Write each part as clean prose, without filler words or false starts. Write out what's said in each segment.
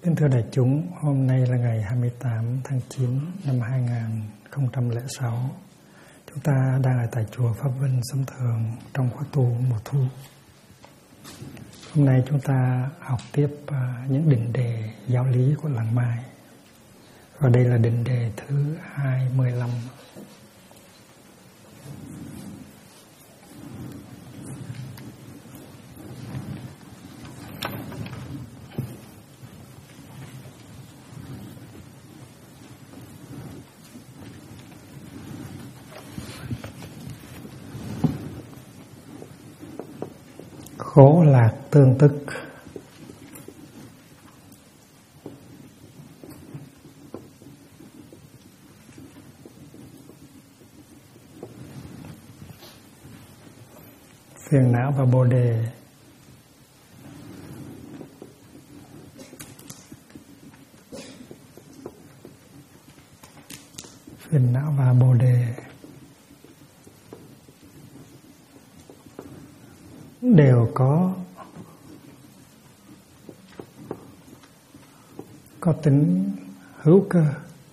Kính thưa đại chúng, hôm nay là ngày 28 tháng 9 năm 2006. Chúng ta đang ở tại chùa Pháp Vinh Sấm Thường trong khóa tu mùa thu. Hôm nay chúng ta học tiếp những định đề giáo lý của làng Mai. Và đây là định đề thứ 25. Khổ lạc tương tức. Phiền não và bồ đề phiền não và bồ đề đều có tính hữu cơ.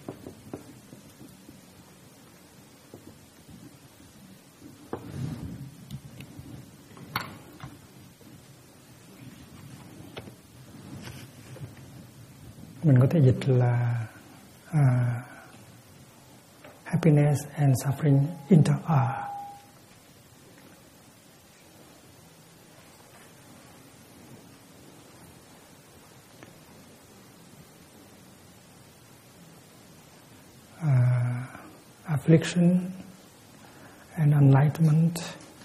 Mình có thể dịch là happiness and suffering inter-are. Affliction and enlightenment,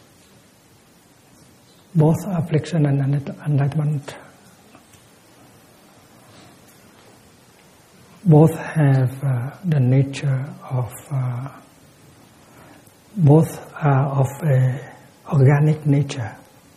both affliction and enlightenment, both have the nature of, both are of a organic nature.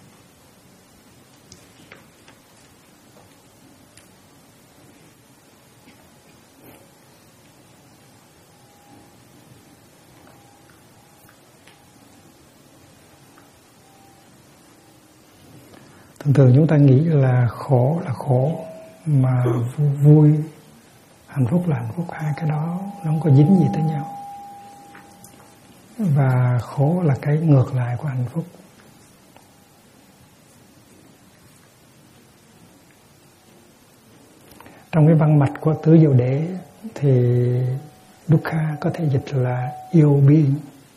Thường thường chúng ta nghĩ là khổ, mà vui, hạnh phúc là hạnh phúc, hai cái đó nó không có dính gì tới nhau. Và khổ là cái ngược lại của hạnh phúc. Trong cái văn mạch của Tứ Diệu Đế thì Dukkha có thể dịch là yêu biên.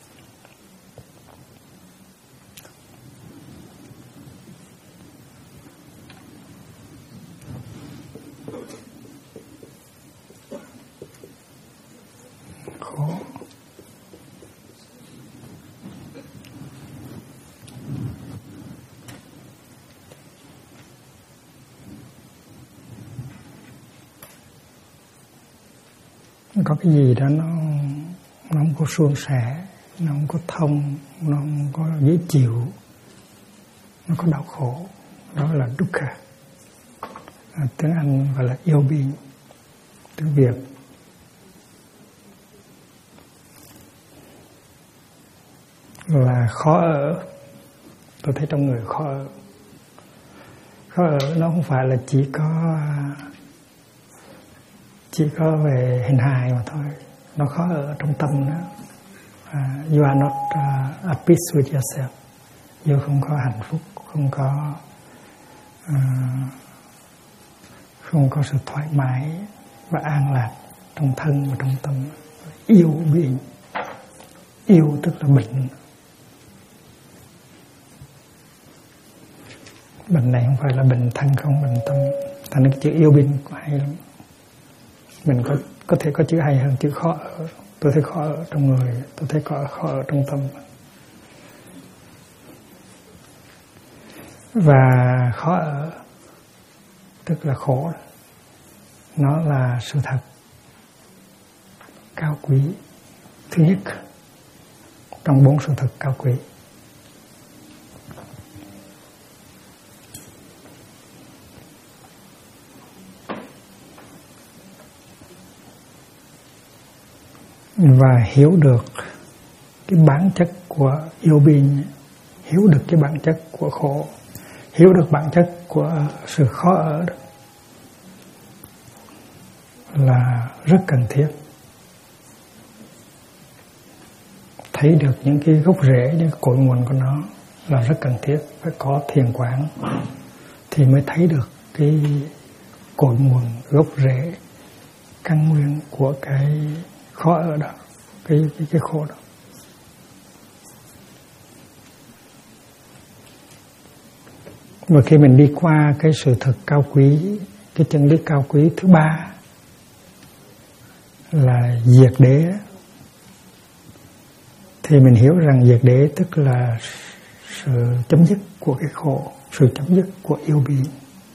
Có cái gì đó nó không có suôn sẻ, nó không có thông, nó không có dễ chịu, nó có đau khổ, đó là dukkha. Tiếng Anh gọi là yêu biên, tiếng Việt là khó ở. Tôi thấy trong người khó ở. Khó ở nó không phải là chỉ có về hình hài mà thôi, nó khó ở trong tâm đó. You are not at peace with yourself. You không có hạnh phúc, không có sự thoải mái và an lạc trong thân và trong tâm. Yêu biên, yêu tức là bệnh. Bệnh này không phải là bệnh thân không, bệnh tâm. Thành ra cái chữ yêu biên hay lắm. Mình có thể có chữ hay hơn chữ khó ở. Tôi thấy khó ở trong người, tôi thấy khó ở trong tâm. Và khó ở tức là khổ. Nó là sự thật cao quý thứ nhất trong 4 sự thật cao quý. Và hiểu được cái bản chất của yêu biên, hiểu được cái bản chất của khổ, hiểu được bản chất của sự khó ở đó, là rất cần thiết. Thấy được những cái gốc rễ, những cái cội nguồn của nó là rất cần thiết. Phải có thiền quán thì mới thấy được cái cội nguồn, gốc rễ, căn nguyên của cái khó ở đó, cái khổ đó. Và khi mình đi qua cái sự thật cao quý, cái chân lý cao quý thứ ba là diệt đế, thì mình hiểu rằng diệt đế tức là sự chấm dứt của cái khổ, sự chấm dứt của yêu biên.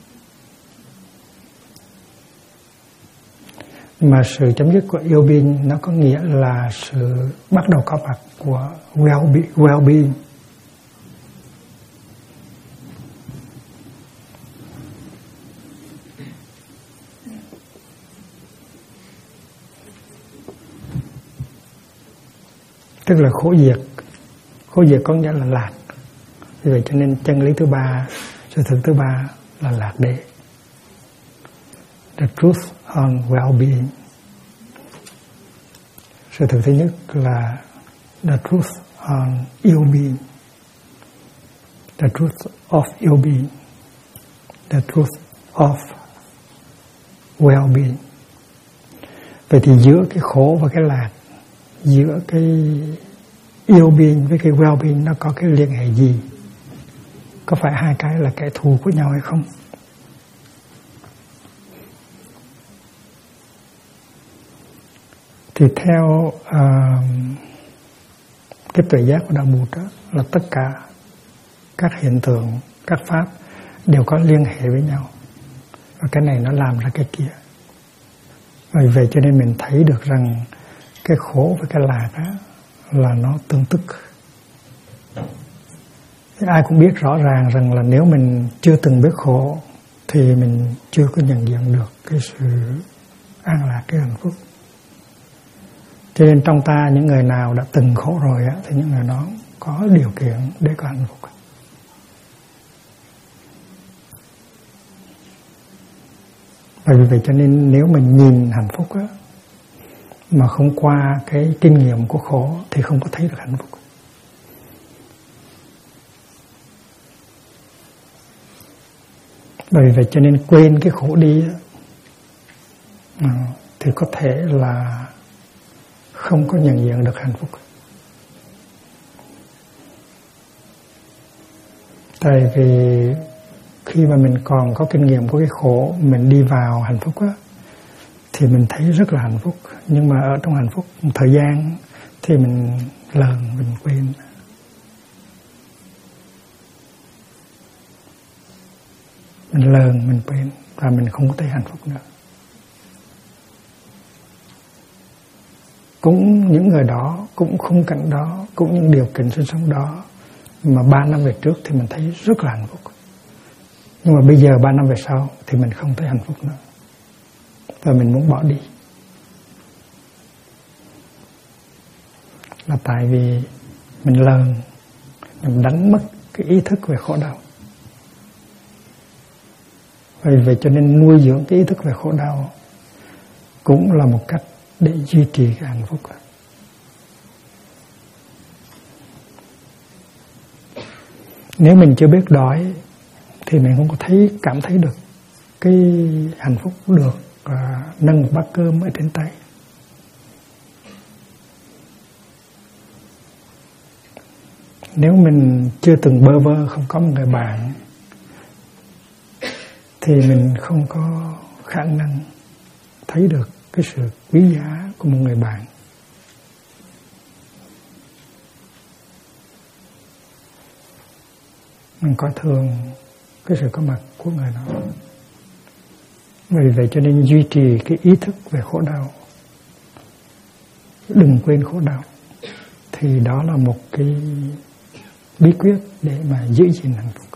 Mà sự chấm dứt của yêu biên nó có nghĩa là sự bắt đầu có mặt của well-being. Tức là khổ diệt. Khổ diệt có nghĩa là lạc. Vì vậy cho nên chân lý thứ ba, sự thực thứ ba là lạc đế. The truth on well-being. Sự thực thứ nhất là the truth on ill-being. The truth of ill-being. The truth of well-being. Vậy thì giữa cái khổ và cái lạc, giữa cái yêu biên với cái well-being nó có cái liên hệ gì? Có phải hai cái là kẻ thù của nhau hay không? Thì theo cái tuệ giác của Đạo Bụt đó, là tất cả các hiện tượng, các pháp đều có liên hệ với nhau. Và cái này nó làm ra cái kia. Vì vậy cho nên mình thấy được rằng cái khổ và cái lạc á, là nó tương tức. Thì ai cũng biết rõ ràng rằng là nếu mình chưa từng biết khổ thì mình chưa có nhận diện được cái sự an lạc, cái hạnh phúc. Cho nên trong ta những người nào đã từng khổ rồi á, thì những người đó có điều kiện để có hạnh phúc. Và vì vậy cho nên nếu mình nhìn hạnh phúc á, mà không qua cái kinh nghiệm của khổ thì không có thấy được hạnh phúc. Bởi vậy cho nên quên cái khổ đi thì có thể là không có nhận diện được hạnh phúc. Tại vì khi mà mình còn có kinh nghiệm của cái khổ, mình đi vào hạnh phúc á, thì mình thấy rất là hạnh phúc. Nhưng mà ở trong hạnh phúc một thời gian thì mình lờn, mình quên. Mình lờn, mình quên và mình không có thấy hạnh phúc nữa. Cũng những người đó, cũng khung cảnh đó, cũng những điều kiện sinh sống đó mà 3 năm về trước thì mình thấy rất là hạnh phúc. Nhưng mà bây giờ 3 năm về sau thì mình không thấy hạnh phúc nữa. Và mình muốn bỏ đi. Là tại vì mình lờn, mình đánh mất cái ý thức về khổ đau. Vì vậy cho nên nuôi dưỡng cái ý thức về khổ đau cũng là một cách để duy trì cái hạnh phúc. Nếu mình chưa biết đói thì mình không có cảm thấy được cái hạnh phúc được nâng một bát cơm ở trên tay. Nếu mình chưa từng bơ vơ, không có một người bạn thì mình không có khả năng thấy được cái sự quý giá của một người bạn. Mình coi thường cái sự có mặt của người đó. Vì vậy cho nên duy trì cái ý thức về khổ đau, đừng quên khổ đau, thì đó là một cái bí quyết để mà giữ gìn hạnh phúc.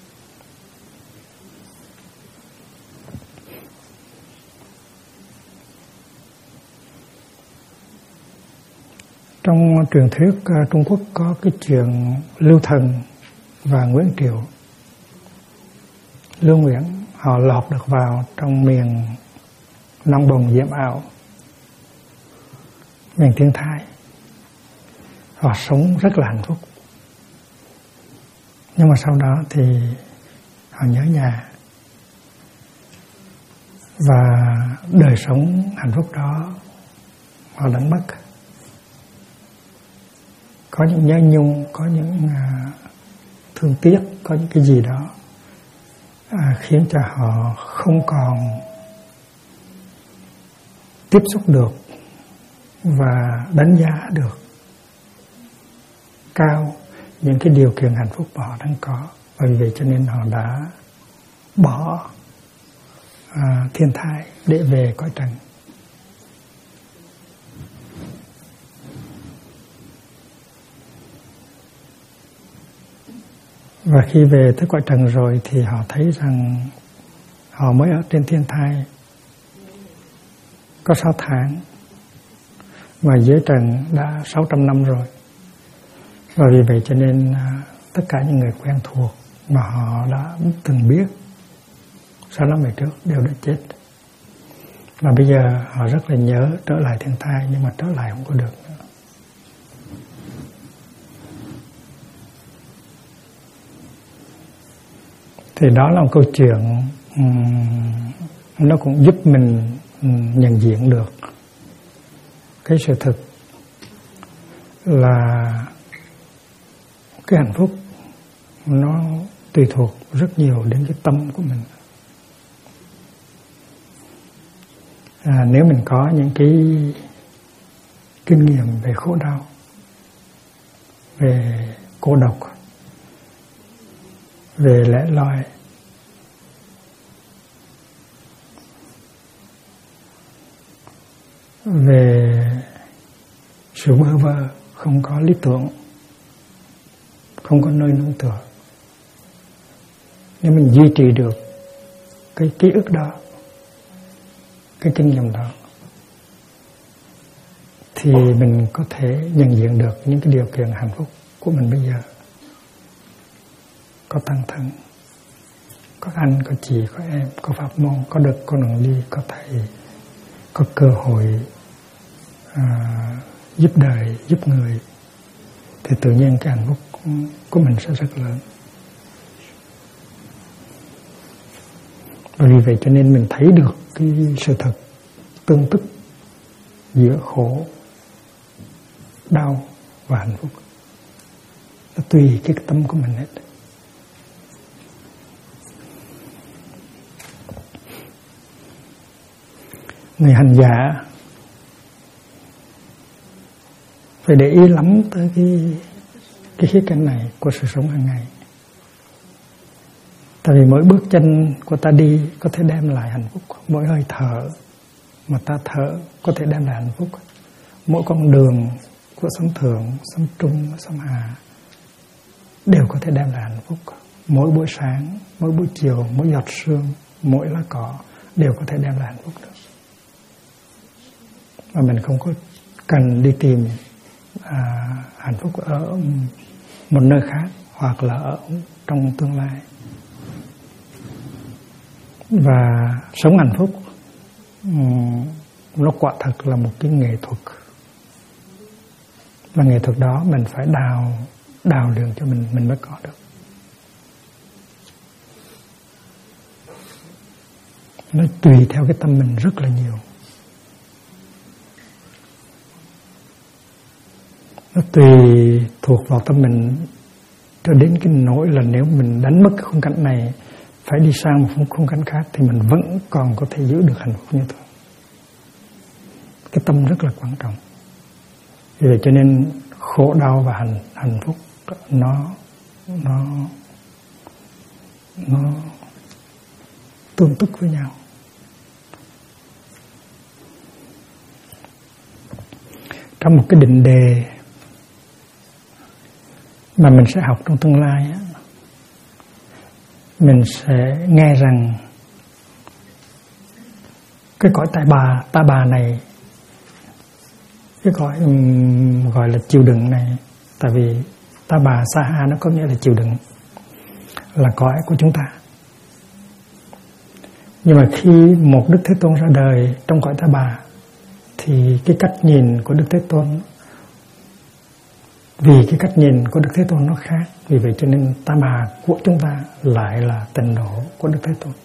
Trong truyền thuyết Trung Quốc có cái chuyện Lưu Thần và Nguyễn Triệu. Lưu Nguyễn họ lọt được vào trong miền nong bồng diễm ảo, miền thiên thai. Họ sống rất là hạnh phúc. Nhưng mà sau đó thì họ nhớ nhà. Và đời sống hạnh phúc đó họ đánh mất. Có những nhớ nhung, có những thương tiếc, có những cái gì đó khiến cho họ không còn tiếp xúc được và đánh giá được cao những cái điều kiện hạnh phúc mà họ đang có. Bởi vì vậy cho nên họ đã bỏ thiên thai để về cõi trần. Và khi về tới cõi trần rồi thì họ thấy rằng họ mới ở trên thiên thai có 6 tháng, mà dưới trần đã 600 năm rồi. Và vì vậy cho nên tất cả những người quen thuộc mà họ đã từng biết 6 năm về trước đều đã chết. Và bây giờ họ rất là nhớ trở lại thiên thai, nhưng mà trở lại không có được nữa. Thì đó là một câu chuyện nó cũng giúp mình nhận diện được cái sự thực là cái hạnh phúc nó tùy thuộc rất nhiều đến cái tâm của mình. Nếu mình có những cái kinh nghiệm về khổ đau, về cô độc, về lẻ loi, về sự bơ vơ, không có lý tưởng, không có nơi nương tựa, nếu mình duy trì được cái ký ức đó, cái kinh nghiệm đó, thì mình có thể nhận diện được những cái điều kiện hạnh phúc của mình bây giờ. Có tăng thân, có anh, có chị, có em, có pháp môn, có đức, có能đi, có thầy, có cơ hội giúp đời, giúp người, thì tự nhiên cái hạnh phúc của mình sẽ rất lớn. Và vì vậy cho nên mình thấy được cái sự thật tương tức giữa khổ, đau và hạnh phúc. Nó tùy cái tâm của mình hết. Người hành giả phải để ý lắm tới cái khía cạnh này của sự sống hàng ngày. Tại vì mỗi bước chân của ta đi có thể đem lại hạnh phúc. Mỗi hơi thở mà ta thở có thể đem lại hạnh phúc. Mỗi con đường của sống thượng, sống trung, sống hạ đều có thể đem lại hạnh phúc. Mỗi buổi sáng, mỗi buổi chiều, mỗi giọt sương, mỗi lá cỏ đều có thể đem lại hạnh phúc được. Mà mình không có cần đi tìm hạnh phúc ở một nơi khác hoặc là ở trong tương lai. Và sống hạnh phúc nó quả thật là một cái nghệ thuật. Và nghệ thuật đó mình phải đào đường cho mình mới có được. Nó tùy theo cái tâm mình rất là nhiều. Nó tùy thuộc vào tâm mình cho đến cái nỗi là nếu mình đánh mất cái khung cảnh này, phải đi sang một khung cảnh khác thì mình vẫn còn có thể giữ được hạnh phúc như thường. Cái tâm rất là quan trọng. Vì vậy cho nên khổ đau và hạnh phúc nó tương tức với nhau. Trong một cái định đề mà mình sẽ học trong tương lai á, mình sẽ nghe rằng cái cõi ta bà này, cái cõi gọi là chịu đựng này, tại vì ta bà sa ha nó có nghĩa là chịu đựng, là cõi của chúng ta. Nhưng mà khi một Đức Thế Tôn ra đời trong cõi Ta Bà thì cái cách nhìn của Đức Thế Tôn, vì cái cách nhìn của Đức Thế Tôn nó khác, vì vậy cho nên Ta Bà của chúng ta lại là tịnh độ của Đức Thế Tôn.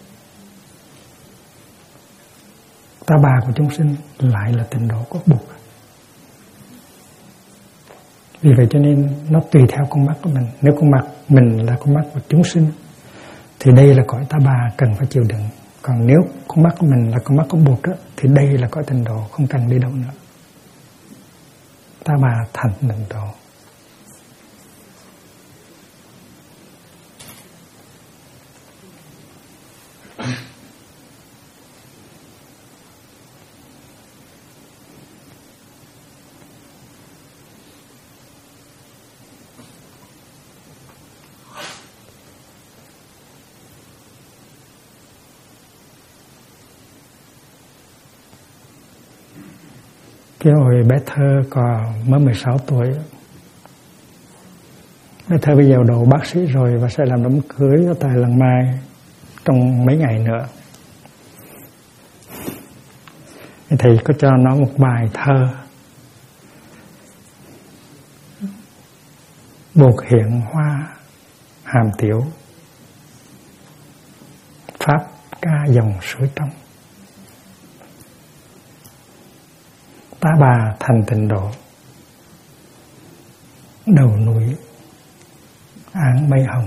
Ta Bà của chúng sinh lại là tịnh độ của Bụt. Vì vậy cho nên nó tùy theo con mắt của mình. Nếu con mắt mình là con mắt của chúng sinh thì đây là cõi Ta Bà cần phải chịu đựng. Còn nếu con mắt của mình là con mắt của Bụt đó, thì đây là cõi tịnh độ, không cần đi đâu nữa. Ta Bà thành tịnh độ. Cái hồi bé Thơ còn mới 16 tuổi, bé Thơ bây giờ đậu bác sĩ rồi và sẽ làm đám cưới ở tại Làng Mai trong mấy ngày nữa. Thầy có cho nó một bài thơ: Bột hiện hoa hàm tiểu, pháp ca dòng suối trong. Ta Bà thành tịnh độ, đầu núi áng mây hồng.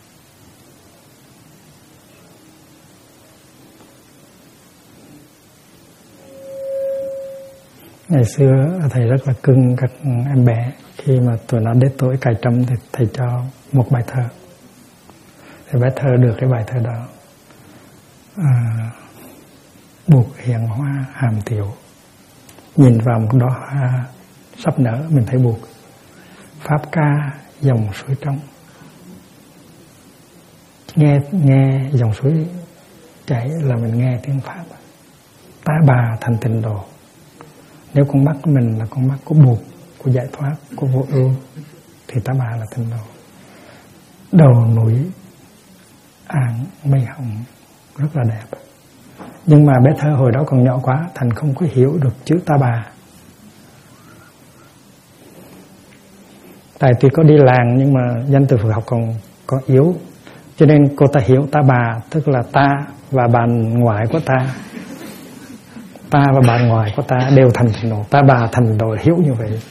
Ngày xưa thầy rất là cưng các em bé, khi mà tụi nó đến tuổi cài trâm thì thầy cho một bài thơ. Thì bé Thơ được cái bài thơ đó: Bụt hiện hoa hàm tiểu, nhìn vào một đóa hoa sắp nở mình thấy Bụt. Pháp ca dòng suối trong, nghe dòng suối chảy là mình nghe tiếng Pháp. Ta Bà thành tịnh độ. Nếu con mắt của mình là con mắt của Bụt, của giải thoát, của vô ưu, thì Ta Bà là tịnh độ. Đầu núi áng mây hồng, rất là đẹp. Nhưng mà bé Thơ hồi đó còn nhỏ quá, thành không có hiểu được chữ Ta Bà. Tại tuy có đi làng nhưng mà danh từ Phật học còn yếu, cho nên cô ta hiểu Ta Bà tức là ta và bạn ngoại của ta. Ta và bạn ngoại của ta đều thành tịnh độ. Ta Bà thành độ, hiểu như vậy.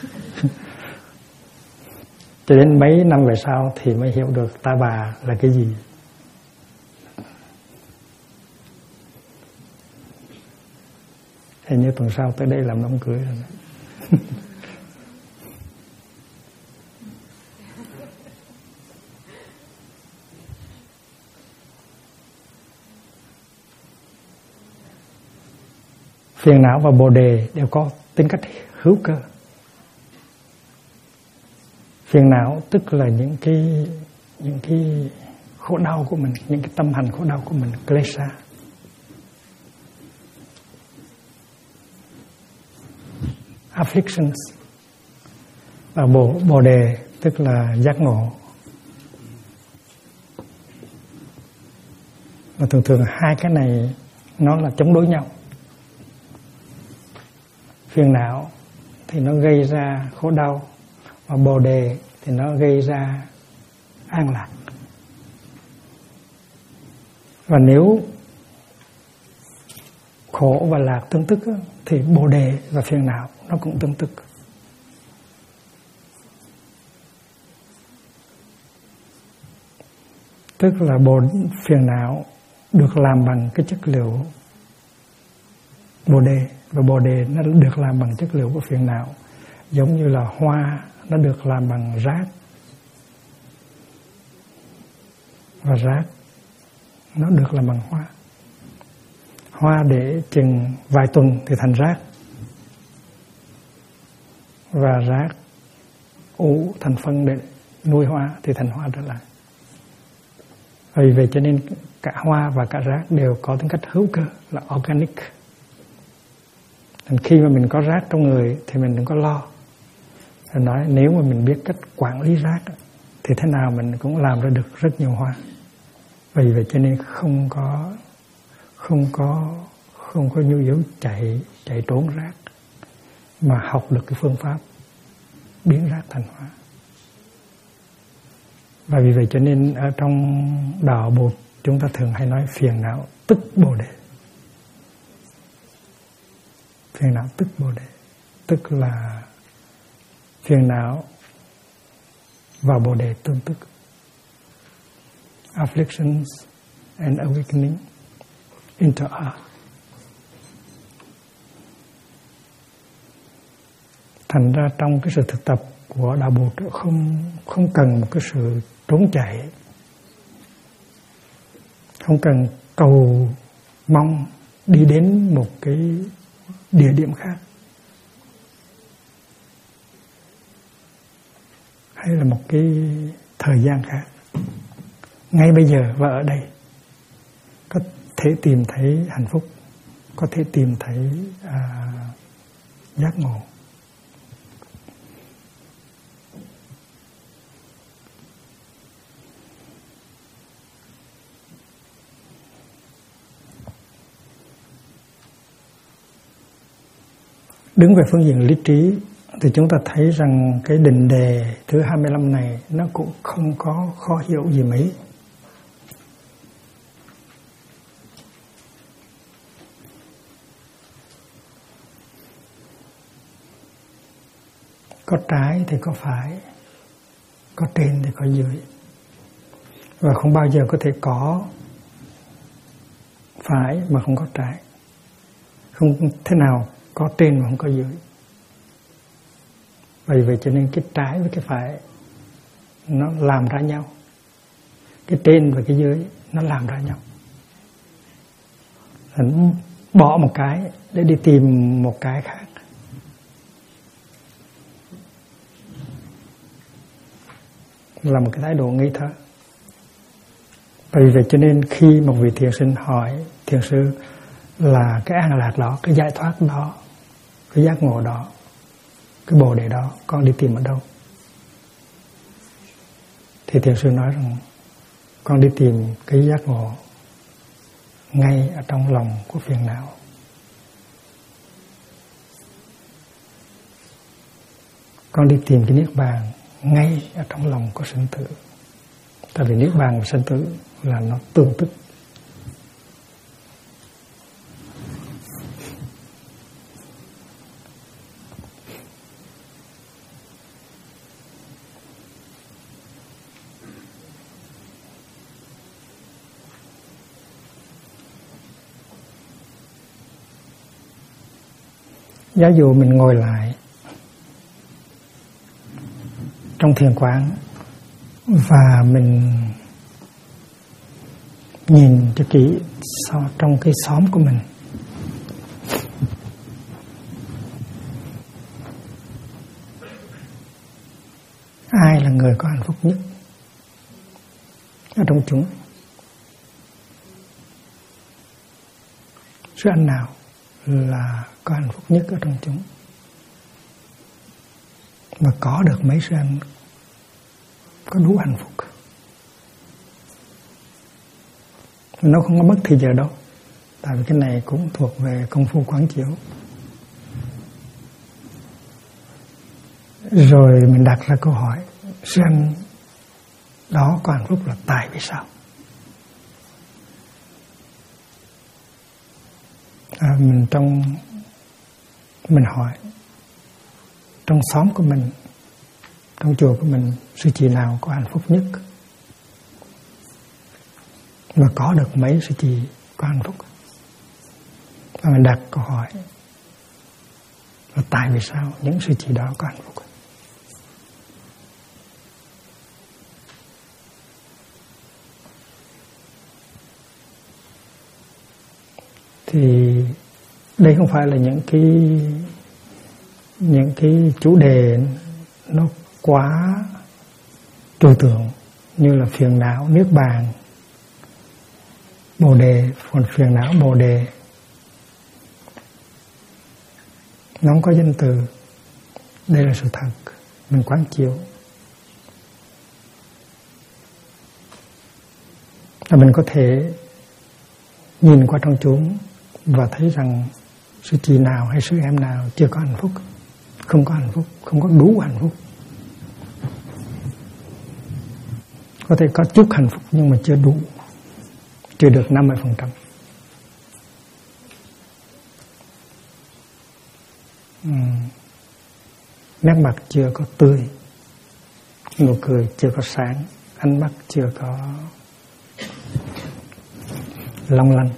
Cho đến mấy năm về sau thì mới hiểu được Ta Bà là cái gì. Hình như tuần sau tới đây làm đám cưới rồi. Phiền não và Bồ Đề đều có tính cách hữu cơ. Phiền não tức là những cái khổ đau của mình, những cái tâm hành khổ đau của mình, klesha. Afflictions. Và Bồ Đề tức là giác ngộ. Và thường hai cái này nó là chống đối nhau. Phiền não thì nó gây ra khổ đau, và Bồ Đề thì nó gây ra an lạc. Và nếu khổ và lạc tương tức thì Bồ Đề và phiền não nó cũng tương tức. Tức là phiền não được làm bằng cái chất liệu Bồ Đề, và Bồ Đề nó được làm bằng chất liệu của phiền não. Giống như là hoa nó được làm bằng rác, và rác nó được làm bằng hoa. Hoa để chừng vài tuần thì thành rác, và rác ủ thành phân để nuôi hoa thì thành hoa trở lại. Vì vậy cho nên cả hoa và cả rác đều có tính cách hữu cơ, là organic. Nên khi mà mình có rác trong người thì mình đừng có lo. Rồi nói nếu mà mình biết cách quản lý rác thì thế nào mình cũng làm ra được rất nhiều hoa. Vì vậy cho nên không không có nhu yếu chạy trốn rác, mà học được cái phương pháp biến rác thành hóa. Và vì vậy cho nên ở trong đạo Bụt chúng ta thường hay nói phiền não tức Bồ Đề. Phiền não tức Bồ Đề, tức là phiền não và Bồ Đề tương tức. Afflictions and awakening interact. Thành ra trong cái sự thực tập của đạo Bụt không cần một cái sự trốn chạy, không cần cầu mong đi đến một cái địa điểm khác, hay là một cái thời gian khác. Ngay bây giờ và ở đây có thể tìm thấy hạnh phúc, có thể tìm thấy giác ngộ. Đứng về phương diện lý trí thì chúng ta thấy rằng cái định đề thứ 25 này nó cũng không có khó hiểu gì mấy. Có trái thì có phải, có trên thì có dưới, và không bao giờ có thể có phải mà không có trái, không thế nào có trên mà không có dưới. Vì vậy cho nên cái trái với cái phải nó làm ra nhau, cái trên và cái dưới nó làm ra nhau. Mình bỏ một cái để đi tìm một cái khác. Là một cái thái độ nghi thơ. Vì vậy cho nên khi một vị thiền sinh hỏi thiền sư là cái an lạc đó, cái giải thoát đó, cái giác ngộ đó, cái bồ đề đó con đi tìm ở đâu, thì thiền sư nói rằng con đi tìm cái giác ngộ ngay ở trong lòng của phiền não. Con đi tìm cái niết bàn ngay ở trong lòng của sinh tử. Tại vì niết bàn và sinh tử là nó tương tức. Giả dụ mình ngồi lại trong thiền quán và mình nhìn cho kỹ trong cái xóm của mình, ai là người có hạnh phúc nhất ở trong chúng? Sư anh nào là có hạnh phúc nhất ở trong chúng? Mà có được mấy sư anh có đủ hạnh phúc? Nó không có mất thì giờ đâu. Tại vì cái này cũng thuộc về công phu quán chiếu. Rồi mình đặt ra câu hỏi, sư anh đó có hạnh phúc là tại vì sao? Mình hỏi trong xóm của mình, trong chùa của mình, sư chị nào có hạnh phúc nhất? Mà có được mấy sư chị có hạnh phúc? Và mình đặt câu hỏi là tại vì sao những sư chị đó có hạnh phúc? Thì đây không phải là những cái chủ đề nó quá trừu tượng như là phiền não, niết bàn, bồ đề, còn phiền não, bồ đề nó không có danh từ. Đây là sự thật, mình quán chiếu. Và mình có thể nhìn qua trong chúng và thấy rằng sư chị nào hay sư em nào chưa có hạnh phúc, không có hạnh phúc, không có đủ hạnh phúc. Có thể có chút hạnh phúc nhưng mà chưa đủ, chưa được 50%. Nét mặt chưa có tươi, nụ cười chưa có sáng, ánh mắt chưa có long lanh.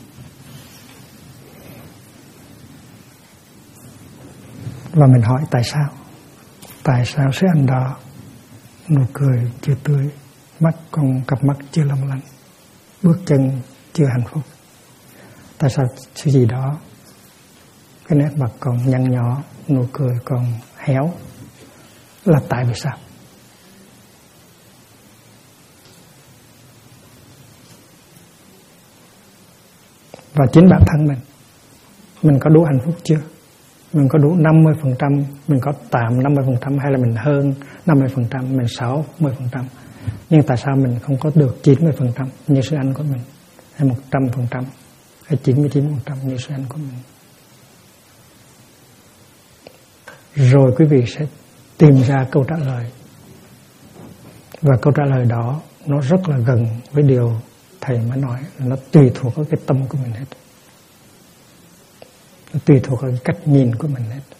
Và mình hỏi tại sao? Tại sao sư anh đó nụ cười chưa tươi, mắt còn cặp mắt chưa long lanh, bước chân chưa hạnh phúc? Tại sao sư gì đó cái nét mặt còn nhăn nhó, nụ cười còn héo? Là tại vì sao? Và chính bản thân mình có đủ hạnh phúc chưa? Mình có đủ 50%, mình có tạm 50% hay là mình hơn 50%, mình 60%. Nhưng tại sao mình không có được 90% như sư anh của mình, hay 100%, hay 99% như sư anh của mình? Rồi quý vị sẽ tìm ra câu trả lời. Và câu trả lời đó nó rất là gần với điều thầy mới nói, nó tùy thuộc vào cái tâm của mình hết. Nó tùy thuộc vào cái cách nhìn của mình hết.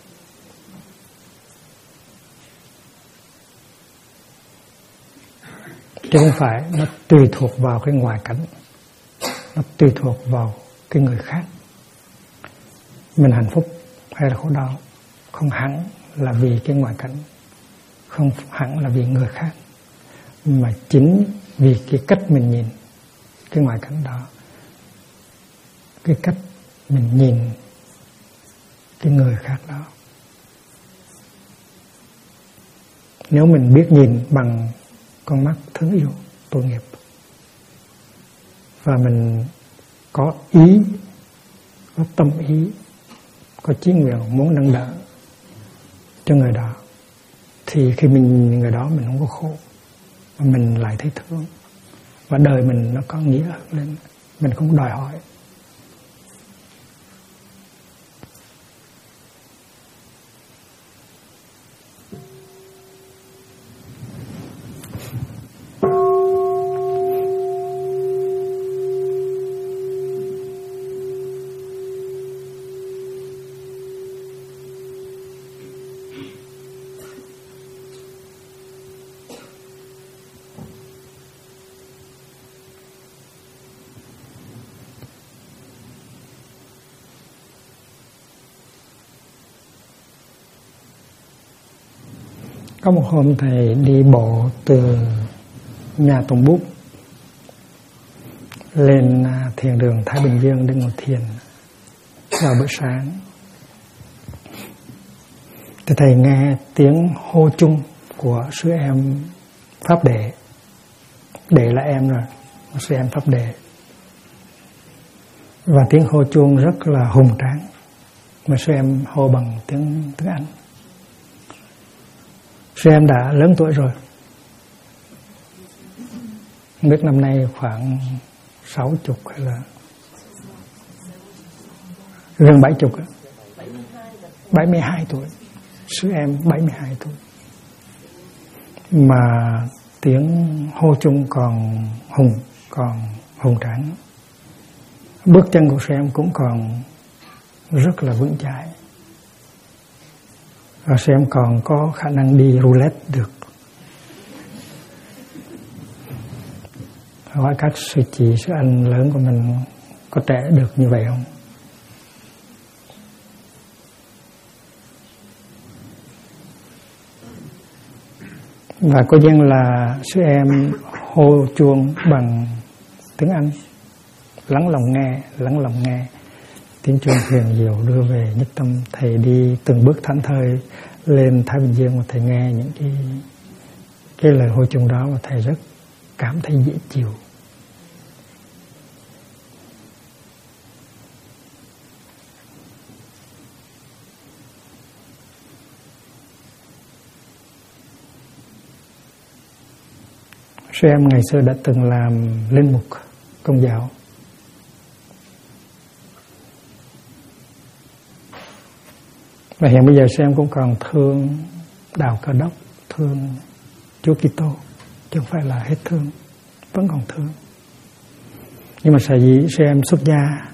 Chứ không phải nó tùy thuộc vào cái ngoại cảnh, nó tùy thuộc vào cái người khác. Mình hạnh phúc hay là khổ đau không hẳn là vì cái ngoại cảnh, không hẳn là vì người khác, mà chính vì cái cách mình nhìn cái ngoại cảnh đó, cái cách mình nhìn cái người khác đó. Nếu mình biết nhìn bằng con mắt thương yêu, tội nghiệp, và mình có ý, có tâm ý, có chí nguyện muốn nâng đỡ cho người đó, thì khi mình nhìn người đó mình không có khổ, mà mình lại thấy thương, và đời mình nó có nghĩa lên. Mình không đòi hỏi. Có một hôm thầy đi bộ từ nhà Tùng Bút lên thiền đường Thái Bình Dương để ngồi thiền vào buổi sáng. Thì thầy nghe tiếng hô chung của sư em Pháp Đệ. Đệ là em rồi, sư em Pháp Đệ. Và tiếng hô chuông rất là hùng tráng, mà sư em hô bằng tiếng Anh. Sư em đã lớn tuổi rồi, không biết năm nay khoảng 60 hay là gần 70, 72 tuổi. Sư em 72 tuổi mà tiếng hô chung còn hùng tráng. Bước chân của sư em cũng còn rất là vững chãi. Và sư em còn có khả năng đi roulette được. Hỏi các sư chị, sư anh lớn của mình có trẻ được như vậy không? Và có duyên là sư em hô chuông bằng tiếng Anh. Lắng lòng nghe. Tiếng chuông huyền diệu đưa về nhất tâm. Thầy đi từng bước thảnh thơi lên Thái Bình Dương, và thầy nghe những cái lời hô chuông đó, và thầy rất cảm thấy dễ chịu. Sư em ngày xưa đã từng làm linh mục Công giáo, Và hiện bây giờ xem cũng còn thương Đạo Cơ Đốc, thương Chúa Kitô, chứ không phải là hết thương, vẫn còn thương. Nhưng mà sở dĩ xem xuất gia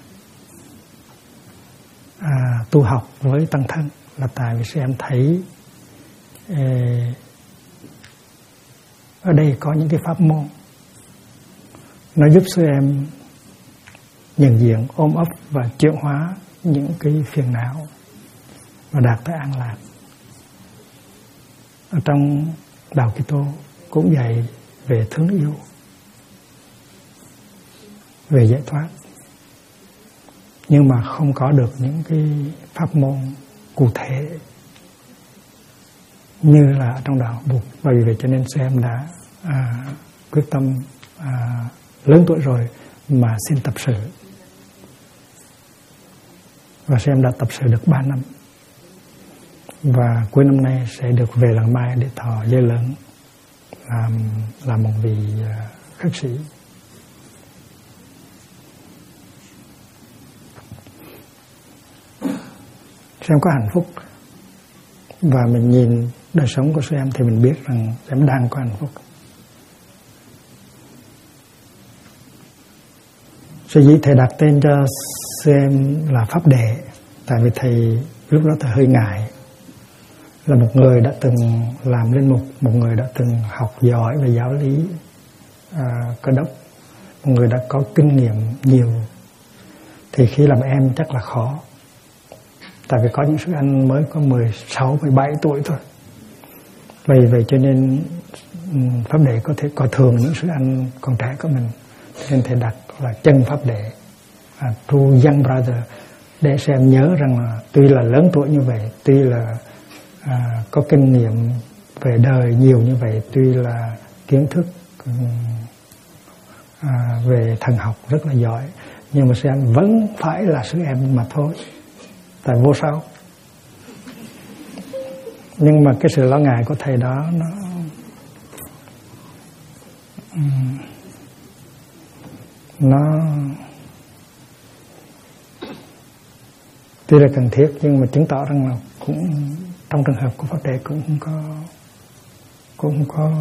tu học với tăng thân là tại vì xem thấy ở đây có những cái pháp môn nó giúp sư em nhận diện, ôm ấp và chuyển hóa những cái phiền não và đạt tới an lạc. Ở trong Đạo Kitô cũng dạy về thương yêu, về giải thoát, nhưng mà không có được những cái pháp môn cụ thể như là trong đạo Phật. Bởi vì vậy cho nên sư em đã quyết tâm lớn tuổi rồi mà xin tập sự, và sư em đã tập sự được 3 năm, và cuối năm nay sẽ được về Làng Mai để thọ giới lớn, làm một vị khất sĩ. Sư em có hạnh phúc, và mình nhìn đời sống của sư em thì mình biết rằng em đang có hạnh phúc. Sở dĩ thầy đặt tên cho sư em là Pháp Đệ, tại vì thầy lúc đó thầy hơi ngại, là một người đã từng làm linh mục, một người đã từng học giỏi về giáo lý Cơ Đốc, một người đã có kinh nghiệm nhiều, thì khi làm em chắc là khó. Tại vì có những sư anh mới có 16, 17 tuổi thôi. Vậy cho nên Pháp Đệ có thể coi thường những sư anh còn trẻ của mình, nên thầy đặt là Chân Pháp Đệ, True Young Brother, để xem nhớ rằng là tuy là lớn tuổi như vậy, tuy là có kinh nghiệm về đời nhiều như vậy, tuy là kiến thức về thần học rất là giỏi, nhưng mà sư em vẫn phải là sư em mà thôi, tại vô sao. Nhưng mà cái sự lo ngại của thầy đó nó tuy là cần thiết, nhưng mà chứng tỏ rằng là cũng trong trường hợp của Pháp Đệ cũng không có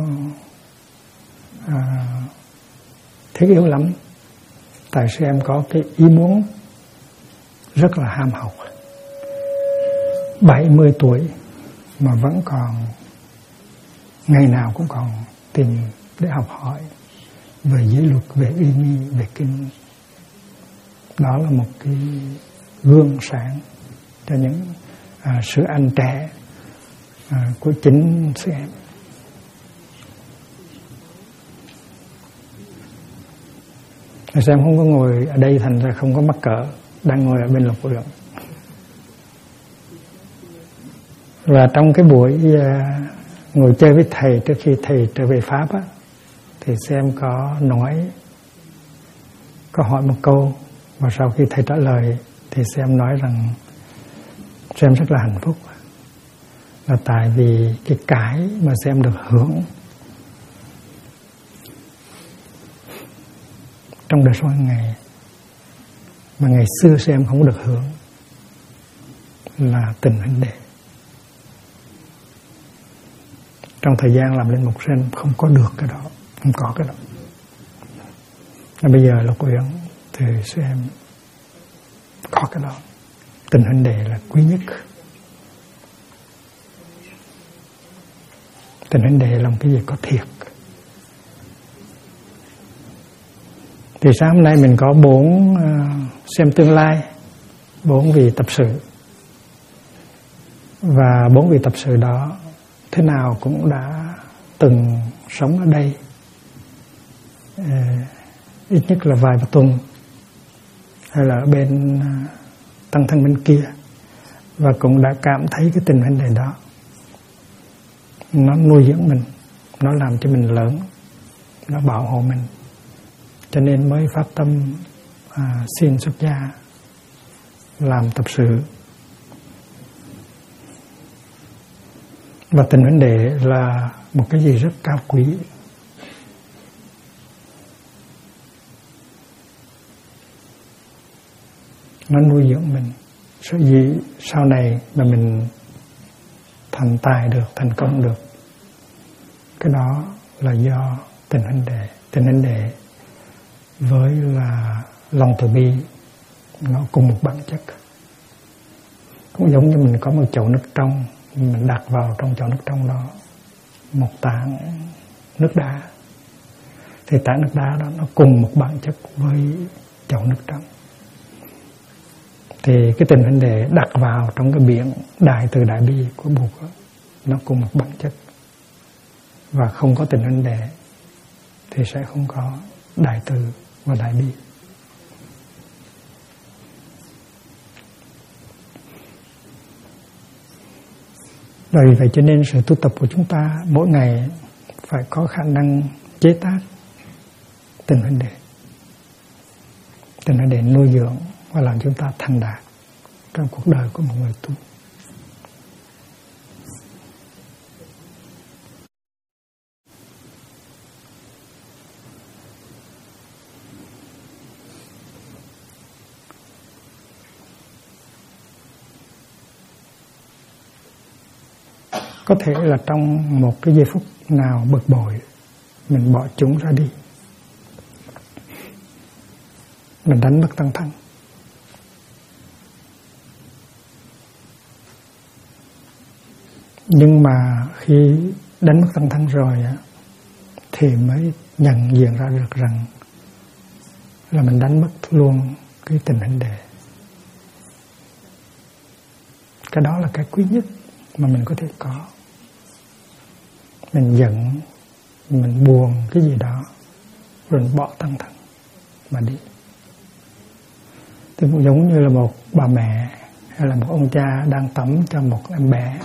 thiết yếu lắm. Tại sư em có cái ý muốn rất là ham học, 70 tuổi mà vẫn còn ngày nào cũng còn tìm để học hỏi về giới luật, về uy nghi, về kinh. Đó là một cái gương sáng cho những sư anh trẻ của chính sư em. Sư em không có ngồi ở đây, thành ra không có mắc cỡ, đang ngồi ở bên Lộc Uyển. Và trong cái buổi ngồi chơi với thầy trước khi thầy trở về Pháp á, thì xem có hỏi một câu, và sau khi thầy trả lời thì xem nói rằng xem rất là hạnh phúc, là tại vì cái mà xem được hưởng trong đời sống hàng ngày mà ngày xưa xem không được hưởng là tình huynh đệ. Trong thời gian làm linh mục xem không có được cái đó, không có cái đó. Và bây giờ Lộc Uyển thì xem có cái đó. Tình huynh đệ là quý nhất. Tình huynh đệ là một cái gì có thiệt. Thì sáng hôm nay mình có 4 xem tương lai, 4 vị tập sự. Và 4 vị tập sự đó thế nào cũng đã từng sống ở đây, ít nhất là vài ba tuần, hay là ở bên tăng thân bên kia, và cũng đã cảm thấy cái tình huynh đệ đó nó nuôi dưỡng mình, nó làm cho mình lớn, nó bảo hộ mình, cho nên mới phát tâm xin xuất gia làm tập sự. Và tình huynh đệ là một cái gì rất cao quý. Nó nuôi dưỡng mình, Sở dĩ sau này mà mình thành tài được, thành công được, cái đó là do tình huynh đệ với là lòng từ bi nó cùng một bản chất. Cũng giống như mình có một chậu nước trong, mình đặt vào trong chậu nước trong đó một tảng nước đá, thì tảng nước đá đó nó cùng một bản chất với chậu nước trong. Thì cái tình huynh đệ đặt vào trong cái biển đại từ đại bi của Bụt đó, nó cùng một bản chất. Và không có tình huynh đệ thì sẽ không có đại từ và đại bi. Rồi vì vậy cho nên sự tu tập của chúng ta mỗi ngày phải có khả năng chế tác tình huynh đệ. Tình huynh đệ nuôi dưỡng và làm chúng ta thành đạt trong cuộc đời của một người tu. Có thể là trong một cái giây phút nào bực bội, mình bỏ chúng ra đi, mình đánh mất tăng thân. Nhưng mà khi đánh mất tăng thân rồi thì mới nhận diện ra được rằng là mình đánh mất luôn cái tình huynh đệ. Cái đó là cái quý nhất mà mình có thể có. Mình giận, mình buồn cái gì đó, rồi mình bỏ tăng thân mà đi. Thì cũng giống như là một bà mẹ hay là một ông cha đang tắm cho một em bé.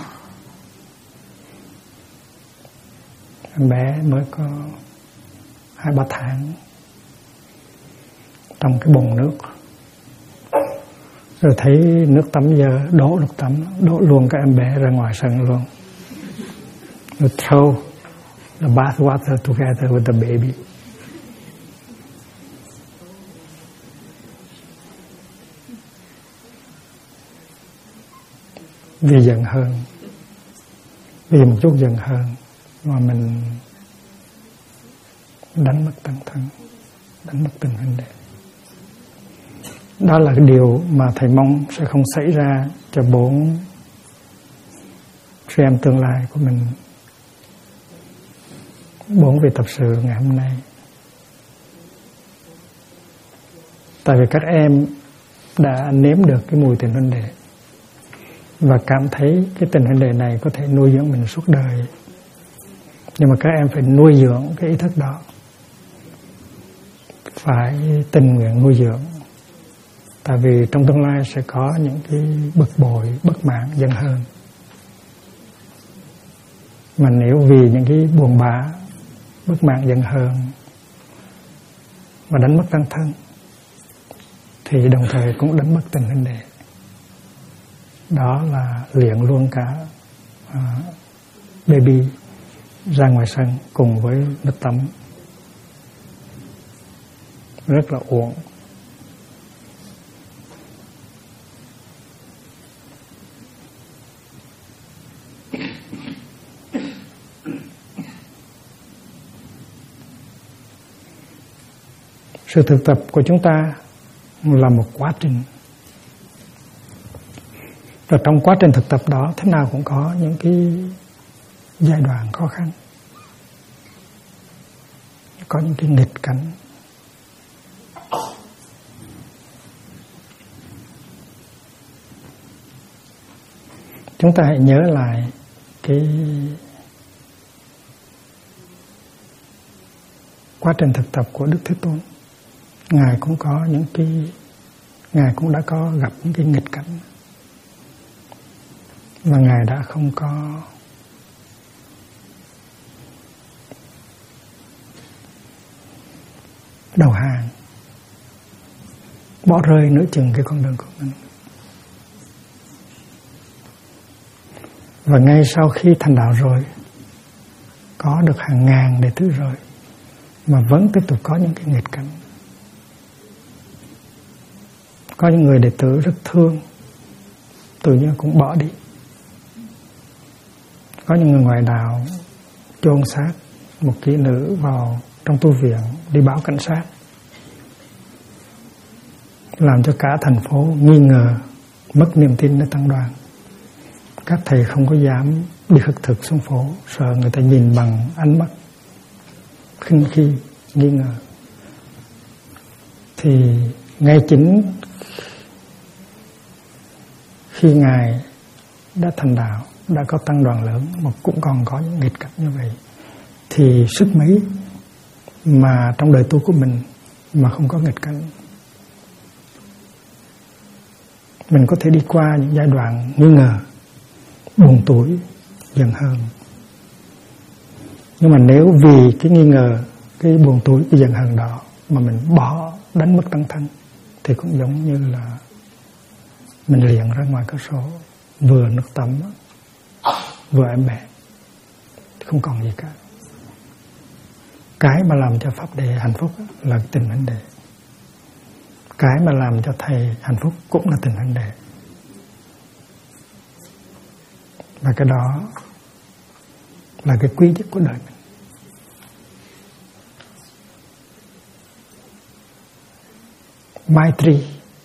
Em bé mới có 2-3 tháng trong cái bồn nước, rồi thấy nước tắm giờ đổ nước tắm, đổ luôn cái em bé ra ngoài sân luôn. You throw the bath water together with the baby. Vì giận hơn, vì một chút giận hơn mà mình đánh mất tăng thân, đánh mất tình huynh đệ. Đó là cái điều mà thầy mong sẽ không xảy ra cho 4 chị em tương lai của mình, 4 vị tập sự ngày hôm nay. Tại vì các em đã nếm được cái mùi tình huynh đệ và cảm thấy cái tình huynh đệ này có thể nuôi dưỡng mình suốt đời. Nhưng mà các em phải nuôi dưỡng cái ý thức đó, phải tình nguyện nuôi dưỡng. Tại vì trong tương lai sẽ có những cái bực bội, bất mãn, giận hờn. Mà nếu vì những cái buồn bã, bất mãn, giận hờn mà đánh mất tăng thân, thì đồng thời cũng đánh mất tình huynh đệ. Đó là luyện luôn cả baby ra ngoài sân cùng với nước tắm, rất là uổng. Sự thực tập của chúng ta là một quá trình. Và trong quá trình thực tập đó, thế nào cũng có những cái giai đoạn khó khăn, có những cái nghịch cảnh. Chúng ta hãy nhớ lại cái quá trình thực tập của Đức Thế Tôn. Ngài cũng có những cái, Ngài cũng đã có gặp những cái nghịch cảnh, và Ngài đã không có đầu hàng, bỏ rơi nửa chừng cái con đường của mình. Và ngay sau khi thành đạo rồi, có được hàng ngàn đệ tử rồi, mà vẫn tiếp tục có những cái nghịch cảnh. Có những người đệ tử rất thương, tự nhiên cũng bỏ đi. Có những người ngoại đạo chôn xác một kỹ nữ vào trong tu viện đi báo cảnh sát, làm cho cả thành phố nghi ngờ, mất niềm tin nơi tăng đoàn. Các thầy không có dám đi khất thực xuống phố, sợ người ta nhìn bằng ánh mắt khinh khi, nghi ngờ. Thì ngay chính khi Ngài đã thành đạo, đã có tăng đoàn lớn mà cũng còn có những nghịch cảnh như vậy, thì sức mấy mà trong đời tu của mình mà không có nghịch cảnh. Mình có thể đi qua những giai đoạn nghi ngờ, buồn tủi, giận hờn. Nhưng mà nếu vì cái nghi ngờ, cái buồn tủi, cái giận hờn đó mà mình bỏ, đánh mất tăng thân, thì cũng giống như là mình liệng ra ngoài cửa sổ, vừa nước tắm, vừa em bé, không còn gì cả. Cái mà làm cho Pháp Đề hạnh phúc là tình huynh đệ. Cái mà làm cho thầy hạnh phúc cũng là tình huynh đệ. Và cái đó là cái quý nhất của đời mình. Maitri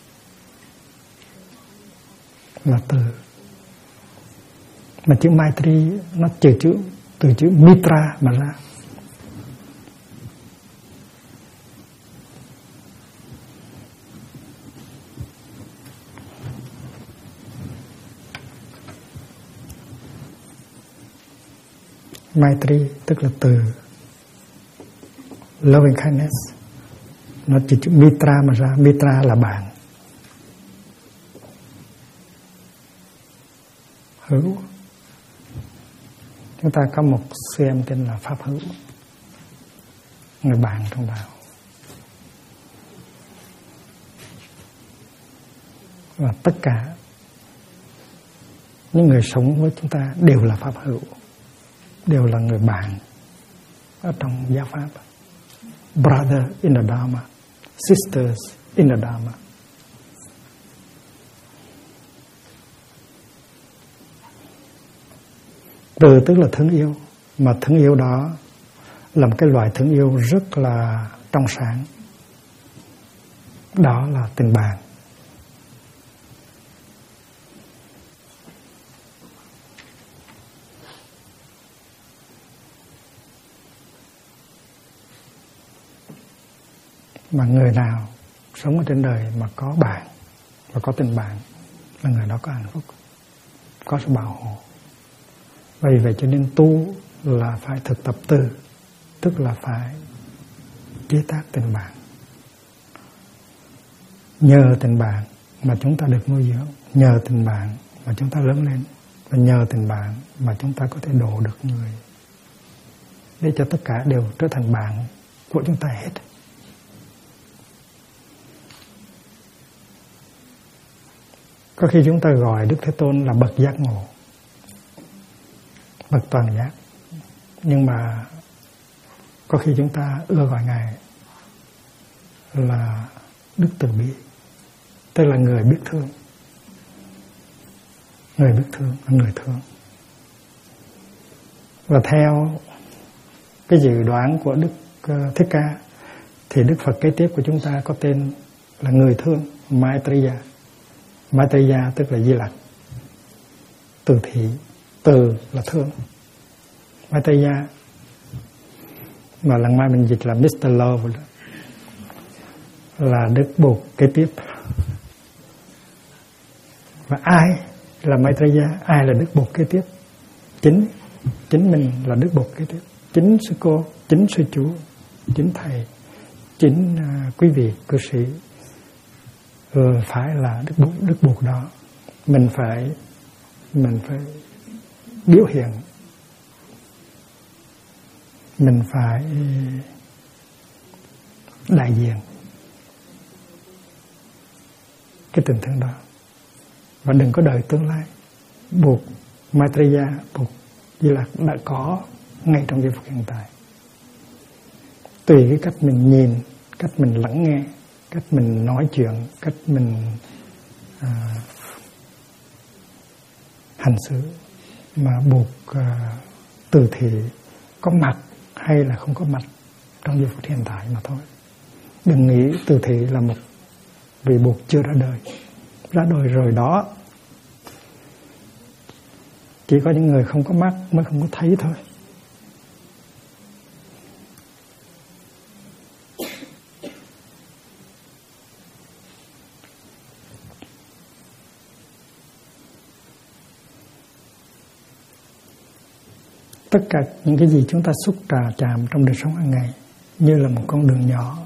là từ, mà chữ Maitri nó từ chữ Mitra mà ra. Maitri tức là từ loving kindness, nó chỉ chữ Mitra mà ra. Mitra là bạn, hữu. Chúng ta có một sư em tên là Pháp Hữu, người bạn trong đạo. Và tất cả những người sống với chúng ta đều là Pháp Hữu, đều là người bạn ở trong giáo pháp. Brother in the Dharma, sisters in the Dharma. Từ tức là thương yêu, mà thương yêu đó là một cái loại thương yêu rất là trong sáng. Đó là tình bạn. Mà người nào sống ở trên đời mà có bạn và có tình bạn là người đó có hạnh phúc, có sự bảo hộ. Vì vậy cho nên tu là phải thực tập từ, tức là phải chế tác tình bạn. Nhờ tình bạn mà chúng ta được nuôi dưỡng, nhờ tình bạn mà chúng ta lớn lên, và nhờ tình bạn mà chúng ta có thể độ được người, để cho tất cả đều trở thành bạn của chúng ta hết. Có khi chúng ta gọi Đức Thế Tôn là bậc giác ngộ, bậc toàn giác, nhưng mà có khi chúng ta ưa gọi Ngài là Đức Từ Bi, tức là người biết thương. Người biết thương là người thương. Và theo cái dự đoán của Đức Thích Ca thì Đức Phật kế tiếp của chúng ta có tên là người thương, Maitreya. Maitreya tức là Di Lặc, từ thị, từ là thương. Maitreya mà lần mai mình dịch là Mr. Love đó, là Đức Bụt kế tiếp. Và ai là Maitreya, ai là Đức Bụt kế tiếp? Chính mình là Đức Bụt kế tiếp. Chính sư cô, chính sư chú, chính thầy, chính quý vị cư sĩ phải là Đức Bụt đó. Mình phải biểu hiện, mình phải đại diện cái tình thương đó. Và đừng có đợi tương lai. Bụt Maitreya, Bụt Di Lặc đã có ngay trong giây phút hiện tại. Tùy cái cách mình nhìn, cách mình lắng nghe, cách mình nói chuyện, cách mình hành xử mà buộc từ thị có mặt hay là không có mặt trong giây phút hiện tại mà thôi. Đừng nghĩ từ thị là một vị buộc chưa ra đời. Ra đời rồi đó. Chỉ có những người không có mắt mới không có thấy thôi. Tất cả những cái gì chúng ta xúc chạm trong đời sống hàng ngày, như là một con đường nhỏ,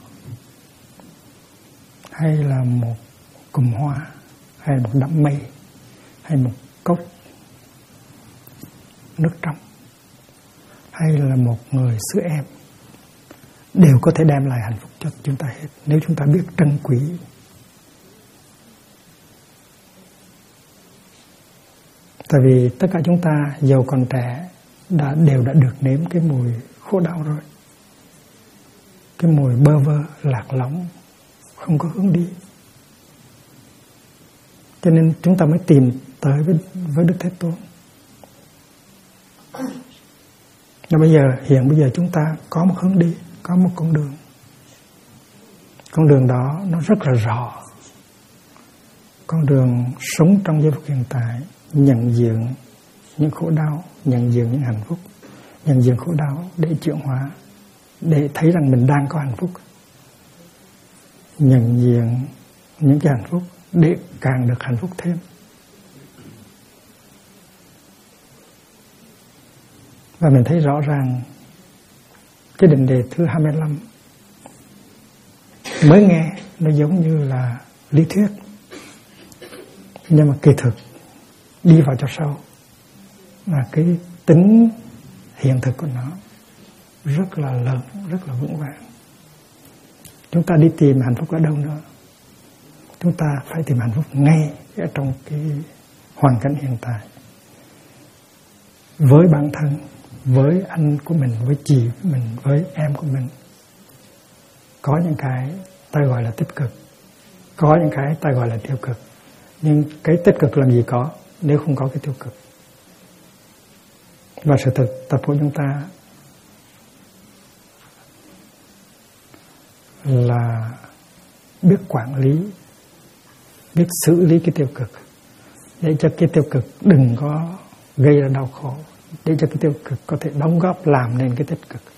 hay là một cụm hoa, hay một đám mây, hay một cốc nước trong, hay là một người xứ em, đều có thể đem lại hạnh phúc cho chúng ta hết, nếu chúng ta biết trân quý. Tại vì tất cả chúng ta dầu còn trẻ đều đã được nếm cái mùi khổ đau rồi, cái mùi bơ vơ lạc lõng, không có hướng đi. Cho nên chúng ta mới tìm tới với Đức Thế Tôn. Và hiện bây giờ chúng ta có một hướng đi, có một con đường. Con đường đó nó rất là rõ. Con đường sống trong giây phút hiện tại, nhận diện những khổ đau, nhận diện những hạnh phúc, nhận diện khổ đau để chuyển hóa, để thấy rằng mình đang có hạnh phúc, nhận diện những cái hạnh phúc để càng được hạnh phúc thêm. Và mình thấy rõ ràng cái định đề thứ 25 mới nghe nó giống như là lý thuyết, nhưng mà kỳ thực đi vào cho sâu là cái tính hiện thực của nó rất là lớn, rất là vững vàng. Chúng ta đi tìm hạnh phúc ở đâu nữa? Chúng ta phải tìm hạnh phúc ngay ở trong cái hoàn cảnh hiện tại, với bản thân, với anh của mình, với chị của mình, với em của mình. Có những cái ta gọi là tích cực, có những cái ta gọi là tiêu cực. Nhưng cái tích cực làm gì có nếu không có cái tiêu cực. Và sự thực tập của chúng ta là biết quản lý, biết xử lý cái tiêu cực, để cho cái tiêu cực đừng có gây ra đau khổ, để cho cái tiêu cực có thể đóng góp làm nên cái tích cực.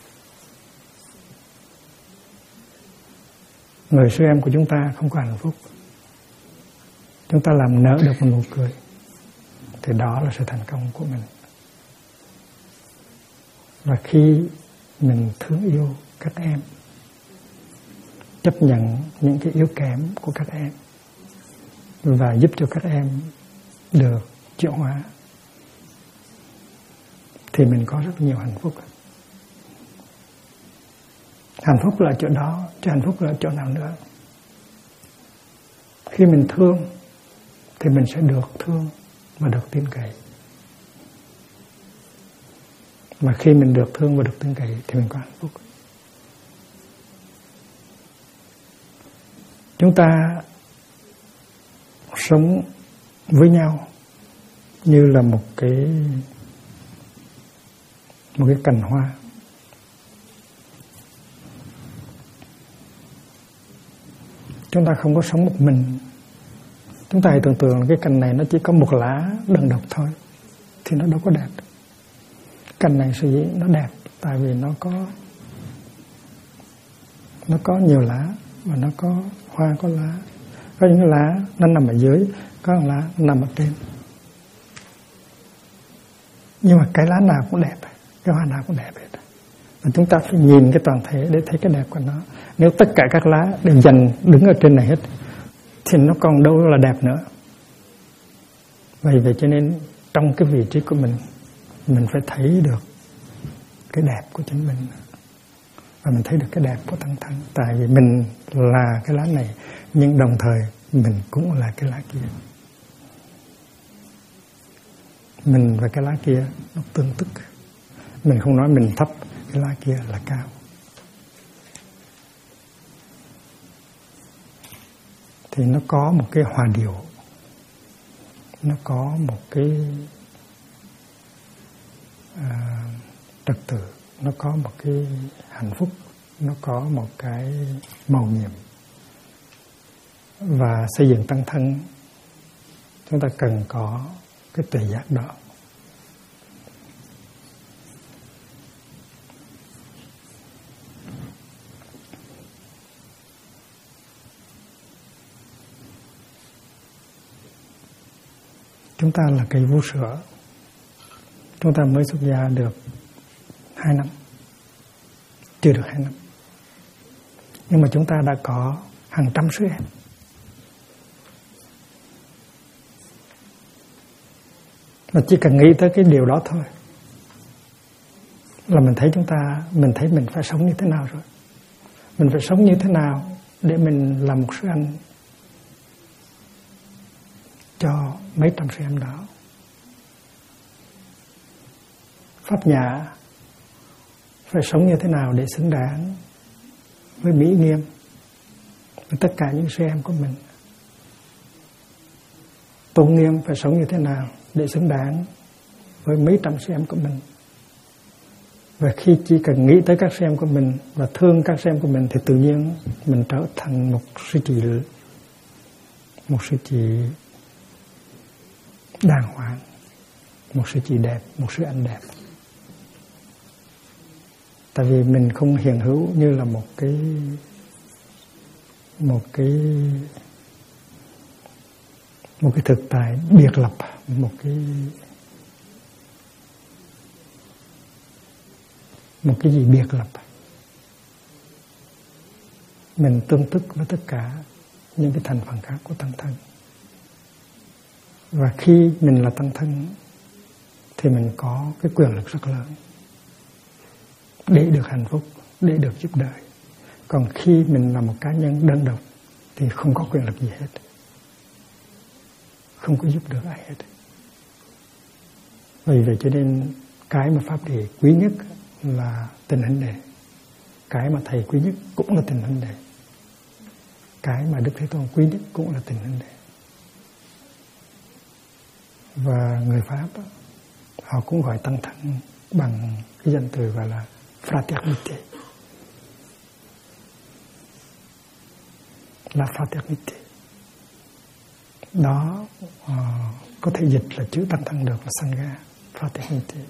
Người sư em của chúng ta không có hạnh phúc, chúng ta làm nở được một nụ cười, thì đó là sự thành công của mình. Và khi mình thương yêu các em, chấp nhận những cái yếu kém của các em và giúp cho các em được chuyển hóa, thì mình có rất nhiều hạnh phúc. Hạnh phúc là chỗ đó, chứ hạnh phúc là chỗ nào nữa. Khi mình thương thì mình sẽ được thương và được tin cậy. Mà khi mình được thương và được tin cậy thì mình có hạnh phúc. Chúng ta sống với nhau như là một cái cành hoa. Chúng ta không có sống một mình. Chúng ta hãy tưởng tượng cái cành này nó chỉ có một lá đơn độc thôi thì nó đâu có đẹp. Cành này sở dĩ nó đẹp tại vì nó có nhiều lá và nó có hoa, có lá. Có những lá nó nằm ở dưới, có những lá nó nằm ở trên. Nhưng mà cái lá nào cũng đẹp, cái hoa nào cũng đẹp hết. Và chúng ta phải nhìn cái toàn thể để thấy cái đẹp của nó. Nếu tất cả các lá đều dành đứng ở trên này hết thì nó còn đâu là đẹp nữa. Vậy cho nên trong cái vị trí của mình phải thấy được cái đẹp của chính mình. Và mình thấy được cái đẹp của thân thân. Tại vì mình là cái lá này, nhưng đồng thời mình cũng là cái lá kia. Mình và cái lá kia nó tương tức. Mình không nói mình thấp, cái lá kia là cao. Thì nó có một cái hòa điệu, nó có một cái trật tự, nó có một cái hạnh phúc, nó có một cái mầu nhiệm. Và xây dựng tăng thân, chúng ta cần có cái tuệ giác đó. Chúng ta là cây vú sữa, chúng ta mới xuất gia được 2 năm, chưa được 2 năm, nhưng mà chúng ta đã có hàng trăm sư em. Mà chỉ cần nghĩ tới cái điều đó thôi là mình thấy mình phải sống như thế nào rồi. Mình phải sống như thế nào để mình làm một sư anh cho mấy trăm sư em đó. Pháp nhã phải sống như thế nào để xứng đáng với Mỹ Nghiêm, với tất cả những sư em của mình. Tôn Nghiêm phải sống như thế nào để xứng đáng với mấy trăm sư em của mình. Và khi chỉ cần nghĩ tới các sư em của mình và thương các sư em của mình thì tự nhiên mình trở thành một sư chị đàng hoàng, một sư chị đẹp, một sư anh đẹp. Tại vì mình không hiện hữu như là một cái thực tại biệt lập, một cái gì biệt lập. Mình tương tức với tất cả những cái thành phần khác của tăng thân. Và khi mình là tăng thân thì mình có cái quyền lực rất lớn để được hạnh phúc, để được giúp đời. Còn khi mình là một cá nhân đơn độc thì không có quyền lực gì hết, không có giúp được ai hết. Vì vậy cho nên cái mà Pháp Đề quý nhất là tình huynh đệ, cái mà Thầy quý nhất cũng là tình huynh đệ, cái mà Đức Thế Tôn quý nhất cũng là tình huynh đệ. Và người Pháp họ cũng gọi tăng thân bằng cái danh từ gọi là fraternité, la fraternité. Đó có thể dịch là chữ tăng thân được là sangha, fraternité.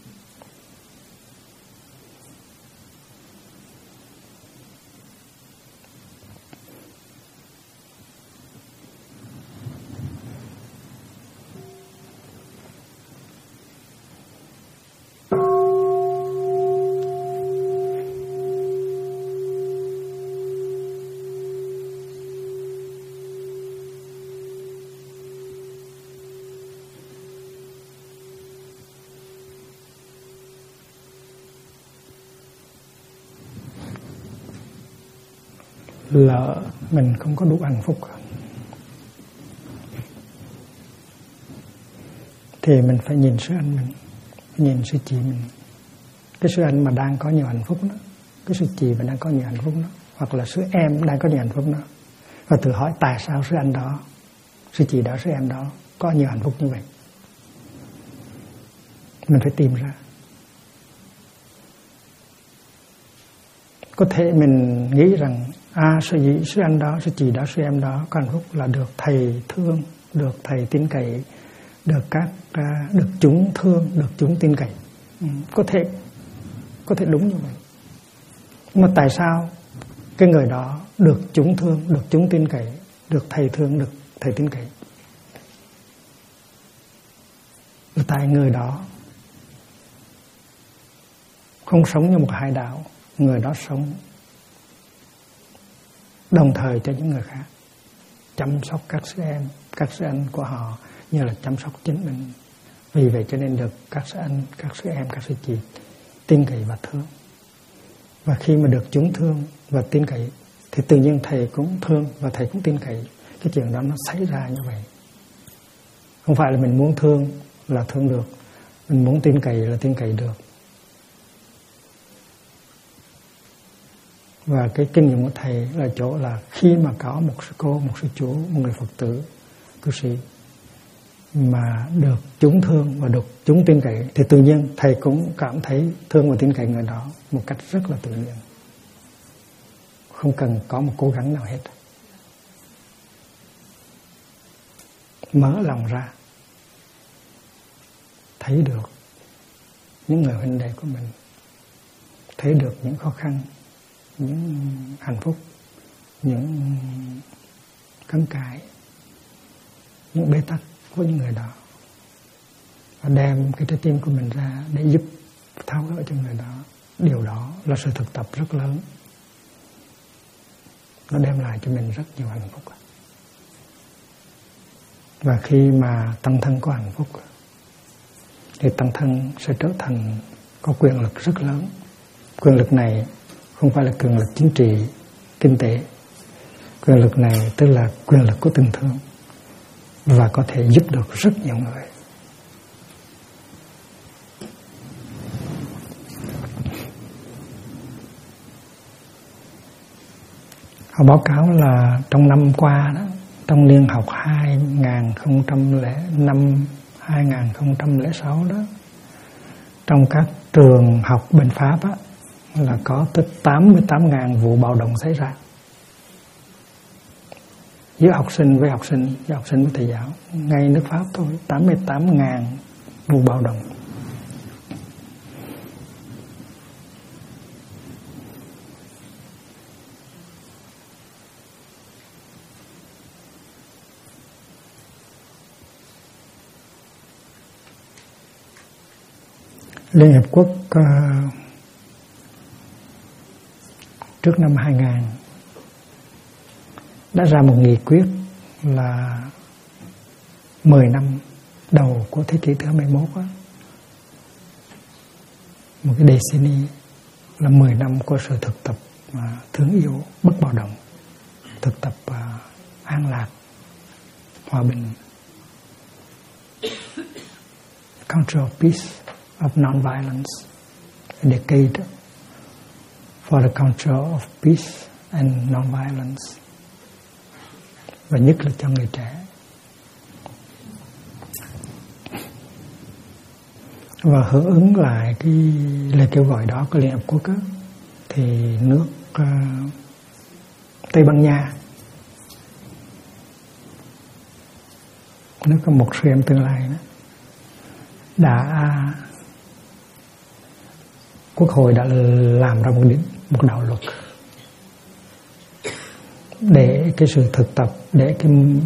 Lỡ mình không có đủ hạnh phúc thì mình phải nhìn sư anh mình, nhìn sư chị mình. Cái sư anh mà đang có nhiều hạnh phúc đó, cái sư chị mà đang có nhiều hạnh phúc đó, hoặc là sư em đang có nhiều hạnh phúc đó, và tự hỏi tại sao sư anh đó, sư chị đó, sư em đó có nhiều hạnh phúc như vậy. Mình phải tìm ra. Có thể mình nghĩ rằng sư anh đó, sư chị đó, sư em đó có hạnh phúc là được thầy thương, được thầy tin cậy, được chúng thương, được chúng tin cậy. Có thể đúng như vậy. Mà tại sao cái người đó được chúng thương, được chúng tin cậy, được thầy thương, được thầy tin cậy? Là tại người đó không sống như một hải đảo. Người đó sống đồng thời cho những người khác, chăm sóc các sư em, các sư anh của họ như là chăm sóc chính mình. Vì vậy cho nên được các sư anh, các sư em, các sư chị tin cậy và thương. Và khi mà được chúng thương và tin cậy thì tự nhiên thầy cũng thương và thầy cũng tin cậy. Cái chuyện đó nó xảy ra như vậy. Không phải là mình muốn thương là thương được, mình muốn tin cậy là tin cậy được. Và cái kinh nghiệm của thầy là chỗ là khi mà có một sư cô, một sư chú, một người Phật tử, cư sĩ mà được chúng thương và được chúng tin cậy thì tự nhiên thầy cũng cảm thấy thương và tin cậy người đó một cách rất là tự nhiên, không cần có một cố gắng nào hết. Mở lòng ra, thấy được những người huynh đệ của mình, thấy được những khó khăn, những hạnh phúc, những cấn cãi, những bế tắc của những người đó, và đem cái trái tim của mình ra để giúp tháo gỡ cho người đó. Điều đó là sự thực tập rất lớn, nó đem lại cho mình rất nhiều hạnh phúc. Và khi mà tăng thân có hạnh phúc thì tăng thân sẽ trở thành có quyền lực rất lớn. Quyền lực này không phải là quyền lực chính trị, kinh tế. Quyền lực này tức là quyền lực của tình thương và có thể giúp được rất nhiều người. Họ báo cáo là trong năm qua đó, trong niên học 2005-2006 đó, trong các trường học bên Pháp á, là có tới 88.000 vụ bạo động xảy ra giữa học sinh với học sinh, với học sinh với thầy giáo. Ngay nước Pháp thôi, 88.000 vụ bạo động. Liên Hiệp Quốc trước năm 2000 đã ra một nghị quyết là 10 năm đầu của thế kỷ thứ 21 á, một cái decenny là 10 năm của sự thực tập thương yêu, bất bạo động, thực tập an lạc, hòa bình, culture of peace, of non-violence, a decade for the culture of peace and non-violence, và nhất là cho người trẻ. Và hưởng ứng lại cái lời kêu gọi đó của Liên Hợp Quốc đó, thì nước Tây Ban Nha, nước có một sư em tương lai đó, Quốc hội đã làm ra một đạo luật để cái sự thực tập, để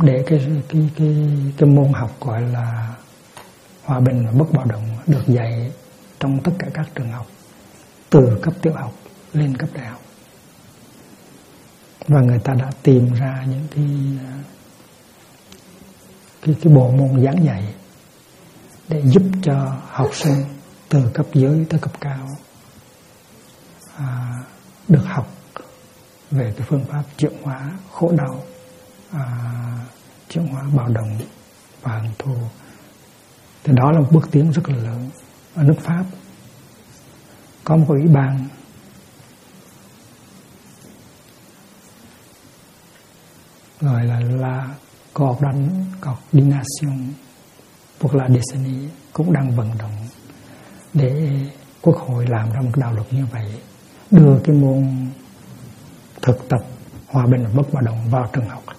cái môn học gọi là hòa bình và bất bạo động được dạy trong tất cả các trường học, từ cấp tiểu học lên cấp đại học. Và người ta đã tìm ra những cái bộ môn giảng dạy để giúp cho học sinh từ cấp dưới tới cấp cao được học về cái phương pháp chuyển hóa khổ đau, chuyển hóa bạo động và hận thù. Thì đó là một bước tiến rất là lớn. Ở nước Pháp có một ủy ban gọi là La Coordination pour la décennie cũng đang vận động để Quốc hội làm ra một đạo luật như vậy, đưa cái môn thực tập hòa bình và bất bạo động vào trường học.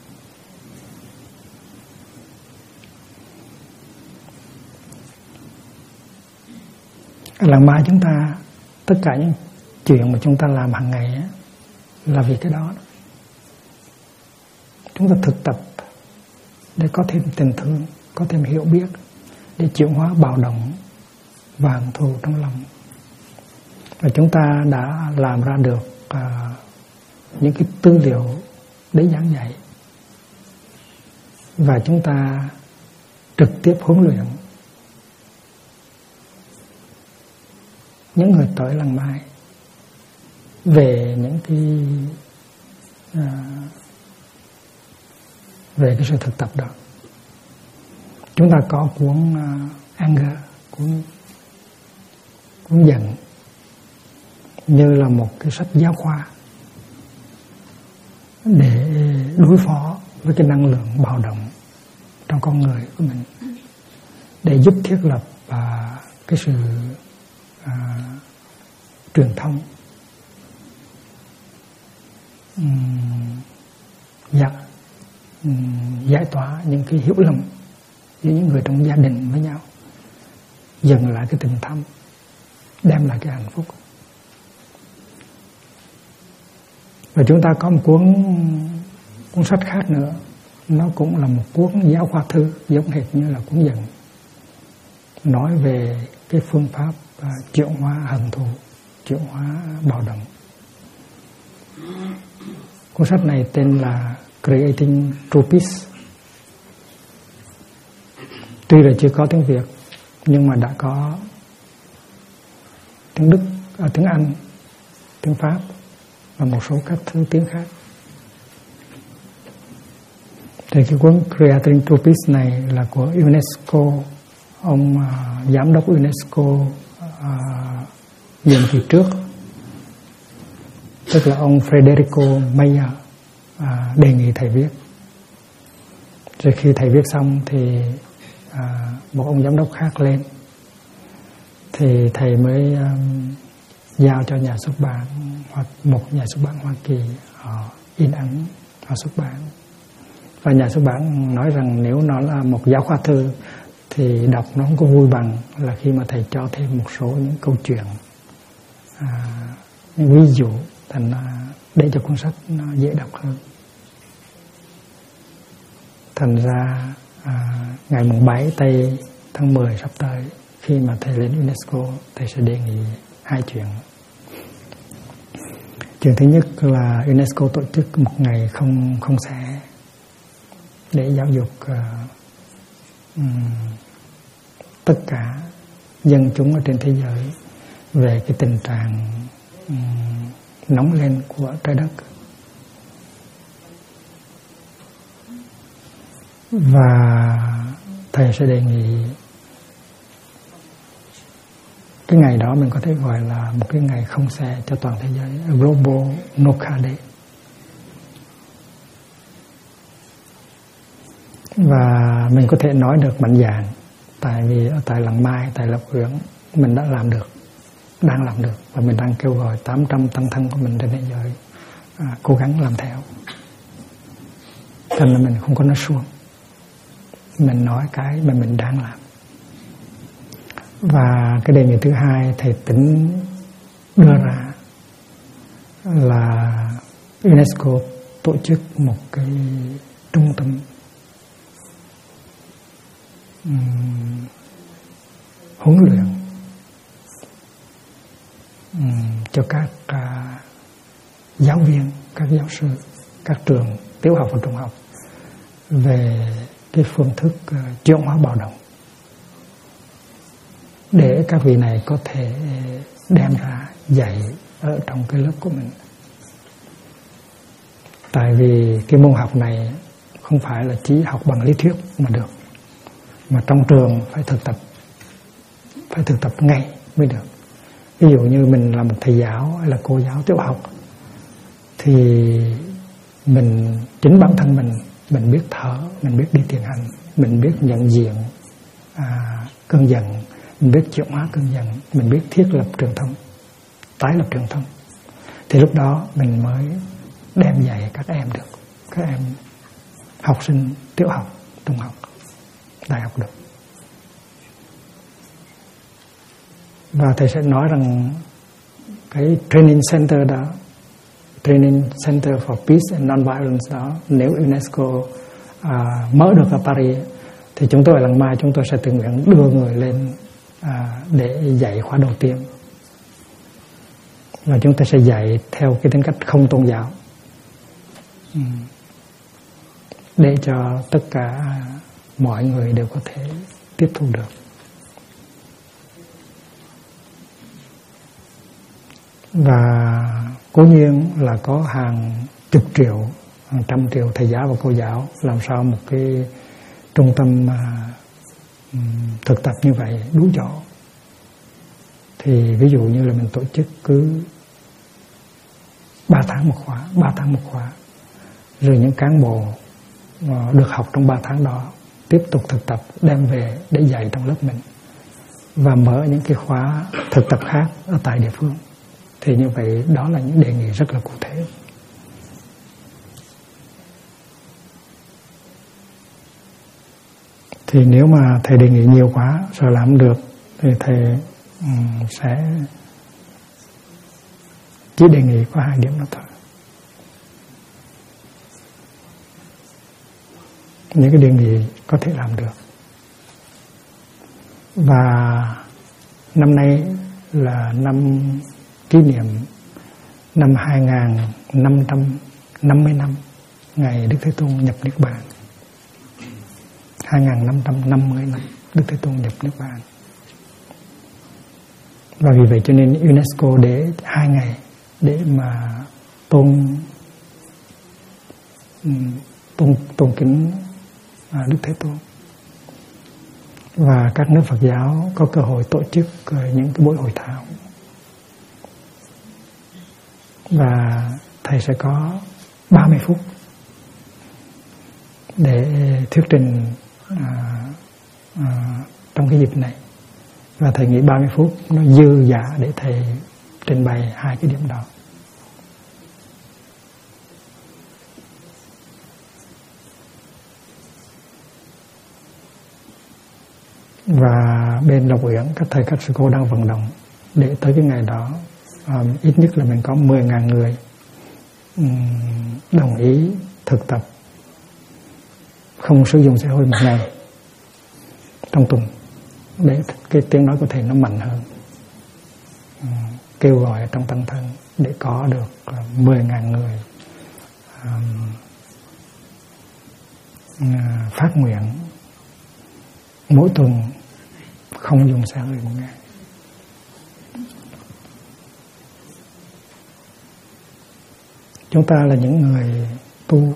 Ở làng Mai chúng ta, tất cả những chuyện mà chúng ta làm hàng ngày á, là vì cái đó. Chúng ta thực tập để có thêm tình thương, có thêm hiểu biết, để chuyển hóa bạo động và hận thù trong lòng. Và chúng ta đã làm ra được những cái tư liệu để giảng dạy, và chúng ta trực tiếp huấn luyện những người tới làng Mai về những về cái sự thực tập đó. Chúng ta có cuốn Anger, cuốn giận, như là một cái sách giáo khoa để đối phó với cái năng lượng bạo động trong con người của mình. để giúp thiết lập cái sự truyền thông, giải tỏa những cái hiểu lầm giữa những người trong gia đình với nhau, dừng lại cái tình thâm, đem lại cái hạnh phúc. Và chúng ta có một cuốn sách khác nữa, nó cũng là một cuốn giáo khoa thư giống hệt như là cuốn Dần, nói về cái phương pháp chuyển hóa hận thù, chuyển hóa bạo động. Cuốn sách này tên là Creating True Peace. Tuy là chưa có tiếng Việt nhưng mà đã có tiếng Đức, tiếng Anh, tiếng Pháp và một số các thứ tiếng khác. Thì cái cuốn Creating True Peace này là của UNESCO. Ông giám đốc UNESCO nhiệm kỳ trước, tức là ông Federico Mayer, đề nghị thầy viết. Rồi khi thầy viết xong thì một ông giám đốc khác lên, thì thầy mới giao cho nhà xuất bản, hoặc một nhà xuất bản Hoa Kỳ, họ in ấn, họ xuất bản. Và nhà xuất bản nói rằng nếu nó là một giáo khoa thư thì đọc nó không có vui bằng là khi mà thầy cho thêm một số những câu chuyện, những ví dụ, thành để cho cuốn sách nó dễ đọc hơn. Thành ra ngày mùng 7 tây tháng 10 sắp tới, khi mà thầy lên UNESCO, thầy sẽ đề nghị 2 chuyện. Chuyện thứ nhất là UNESCO tổ chức một ngày không xẻ để giáo dục tất cả dân chúng ở trên thế giới về cái tình trạng nóng lên của trái đất. Và thầy sẽ đề nghị cái ngày đó mình có thể gọi là một cái ngày không xe cho toàn thế giới, Global No Car Day. Và mình có thể nói được mạnh dạn, tại vì ở tại Làng Mai, tại Lộc Uyển mình đã làm được, đang làm được, và mình đang kêu gọi 800 tăng thân của mình trên thế giới cố gắng làm theo. Thành là mình không có nói suông, mình nói cái mà mình đang làm. Và cái đề nghị thứ hai thầy tính đưa ra là UNESCO tổ chức một cái trung tâm huấn luyện cho các giáo viên, các giáo sư, các trường tiểu học và trung học về cái phương thức chuyển hóa bạo động, để các vị này có thể đem ra dạy ở trong cái lớp của mình. Tại vì cái môn học này không phải là chỉ học bằng lý thuyết mà được, mà trong trường phải thực tập ngay mới được. Ví dụ như mình là một thầy giáo hay là cô giáo tiểu học, thì mình chính bản thân mình biết thở, mình biết đi thiền hành, mình biết nhận diện cơn giận, mình biết chuyển hóa cơn giận, mình biết thiết lập truyền thông, tái lập truyền thông, thì lúc đó mình mới đem dạy các em được, các em học sinh tiểu học, trung học, đại học được. Và thầy sẽ nói rằng cái training center đó, Training Center for Peace and Non-Violence đó, nếu UNESCO mở được ở Paris, thì chúng tôi ở Làng Mai chúng tôi sẽ tự nguyện đưa người lên để dạy khóa đầu tiên. Và chúng ta sẽ dạy theo cái tính cách không tôn giáo, để cho tất cả mọi người đều có thể tiếp thu được. Và cố nhiên là có hàng chục triệu, hàng trăm triệu thầy giáo và cô giáo, làm sao một cái trung tâm thực tập như vậy đủ chỗ. Thì ví dụ như là mình tổ chức cứ 3 tháng một khóa, rồi những cán bộ được học trong 3 tháng đó tiếp tục thực tập đem về để dạy trong lớp mình, và mở những cái khóa thực tập khác ở tại địa phương. Thì như vậy đó là những đề nghị rất là cụ thể. Thì nếu mà thầy đề nghị nhiều quá rồi làm được thì thầy sẽ chỉ đề nghị có 2 điểm đó thôi. Những cái đề nghị có thể làm được. Và năm nay là năm kỷ niệm năm 2550 năm ngày Đức Thế Tôn nhập Niết Bàn. 2550 năm Đức Thế Tôn nhập Niết Bàn. Và vì vậy cho nên UNESCO để 2 ngày để mà tôn kính Đức Thế Tôn. Và các nước Phật giáo có cơ hội tổ chức những cái buổi hội thảo. Và thầy sẽ có 30 phút để thuyết trình trong cái dịp này. Và thầy nghĩ 30 phút nó dư dả để thầy trình bày 2 cái điểm đó. Và bên Lộc Uyển, các thầy các sư cô đang vận động để tới cái ngày đó ít nhất là mình có 10.000 người đồng ý thực tập không sử dụng xe hơi một ngày trong tuần, để cái tiếng nói của thầy nó mạnh hơn, kêu gọi trong tăng thân để có được 10.000 người phát nguyện mỗi tuần không dùng xe hơi một ngày. Chúng ta là những người tu,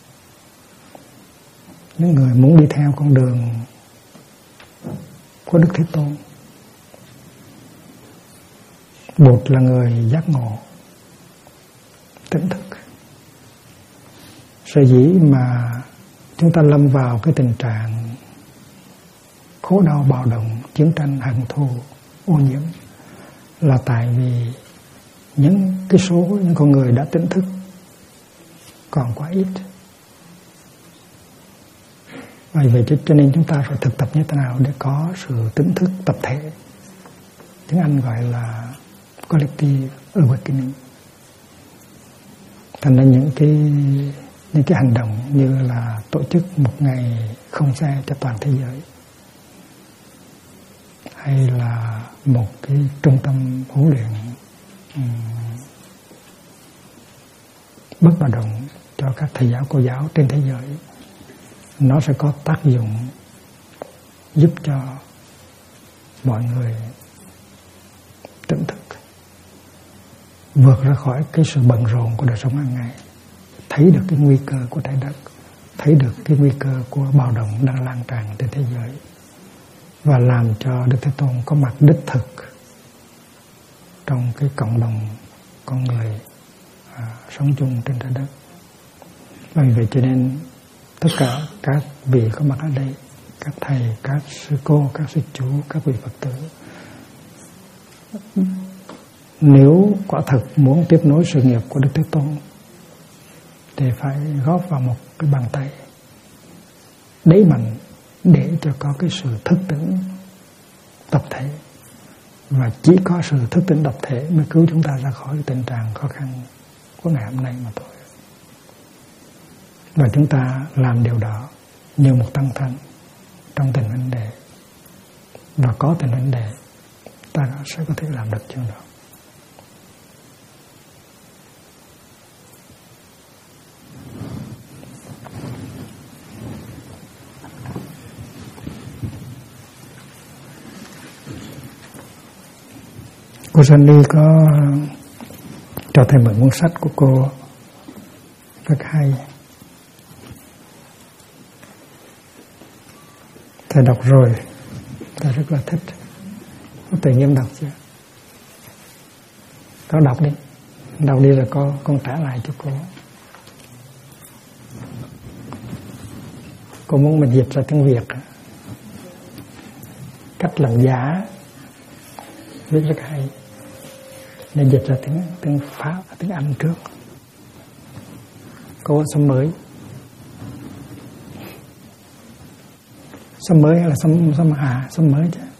những người muốn đi theo con đường của Đức Thế Tôn. Một là người giác ngộ, tỉnh thức. Sở dĩ mà chúng ta lâm vào cái tình trạng khổ đau, bạo động, chiến tranh, hận thù, ô nhiễm là tại vì những cái số những con người đã tỉnh thức còn quá ít. Vì vậy cho nên chúng ta phải thực tập như thế nào để có sự tỉnh thức tập thể. Tiếng Anh gọi là collective awakening. Thành ra những cái hành động như là tổ chức một ngày không xe cho toàn thế giới, hay là một cái trung tâm huấn luyện bất bạo động cho các thầy giáo cô giáo trên thế giới, nó sẽ có tác dụng giúp cho mọi người tỉnh thức, vượt ra khỏi cái sự bận rộn của đời sống hàng ngày, thấy được cái nguy cơ của trái đất, thấy được cái nguy cơ của bạo động đang lan tràn trên thế giới, và làm cho Đức Thế Tôn có mặt đích thực trong cái cộng đồng con người sống chung trên trái đất. Vì vậy cho nên tất cả các vị có mặt ở đây, các thầy, các sư cô, các sư chú, các vị Phật tử, nếu quả thực muốn tiếp nối sự nghiệp của Đức Thế Tôn thì phải góp vào một cái bàn tay đẩy mạnh để cho có cái sự thức tỉnh tập thể. Và chỉ có sự thức tỉnh tập thể mới cứu chúng ta ra khỏi cái tình trạng khó khăn của ngày hôm nay mà thôi. Và chúng ta làm điều đó như một tăng thân trong tình vấn đề, và có tình vấn đề ta sẽ có thể làm được chuyện đó. Cô Sandy có cho thầy mượn cuốn sách của cô rất hay. Thầy đọc rồi, thầy rất là thích. Có tự nhiên đọc chưa? Có đọc đi rồi con trả lại cho cô. Cô muốn mình dịch ra tiếng Việt, cách làm giả viết rất hay, nên dịch ra tiếng Pháp, tiếng Anh trước. Cô có sấm mới. Sấm mới hay là sấm hạ? Sấm mới chứ.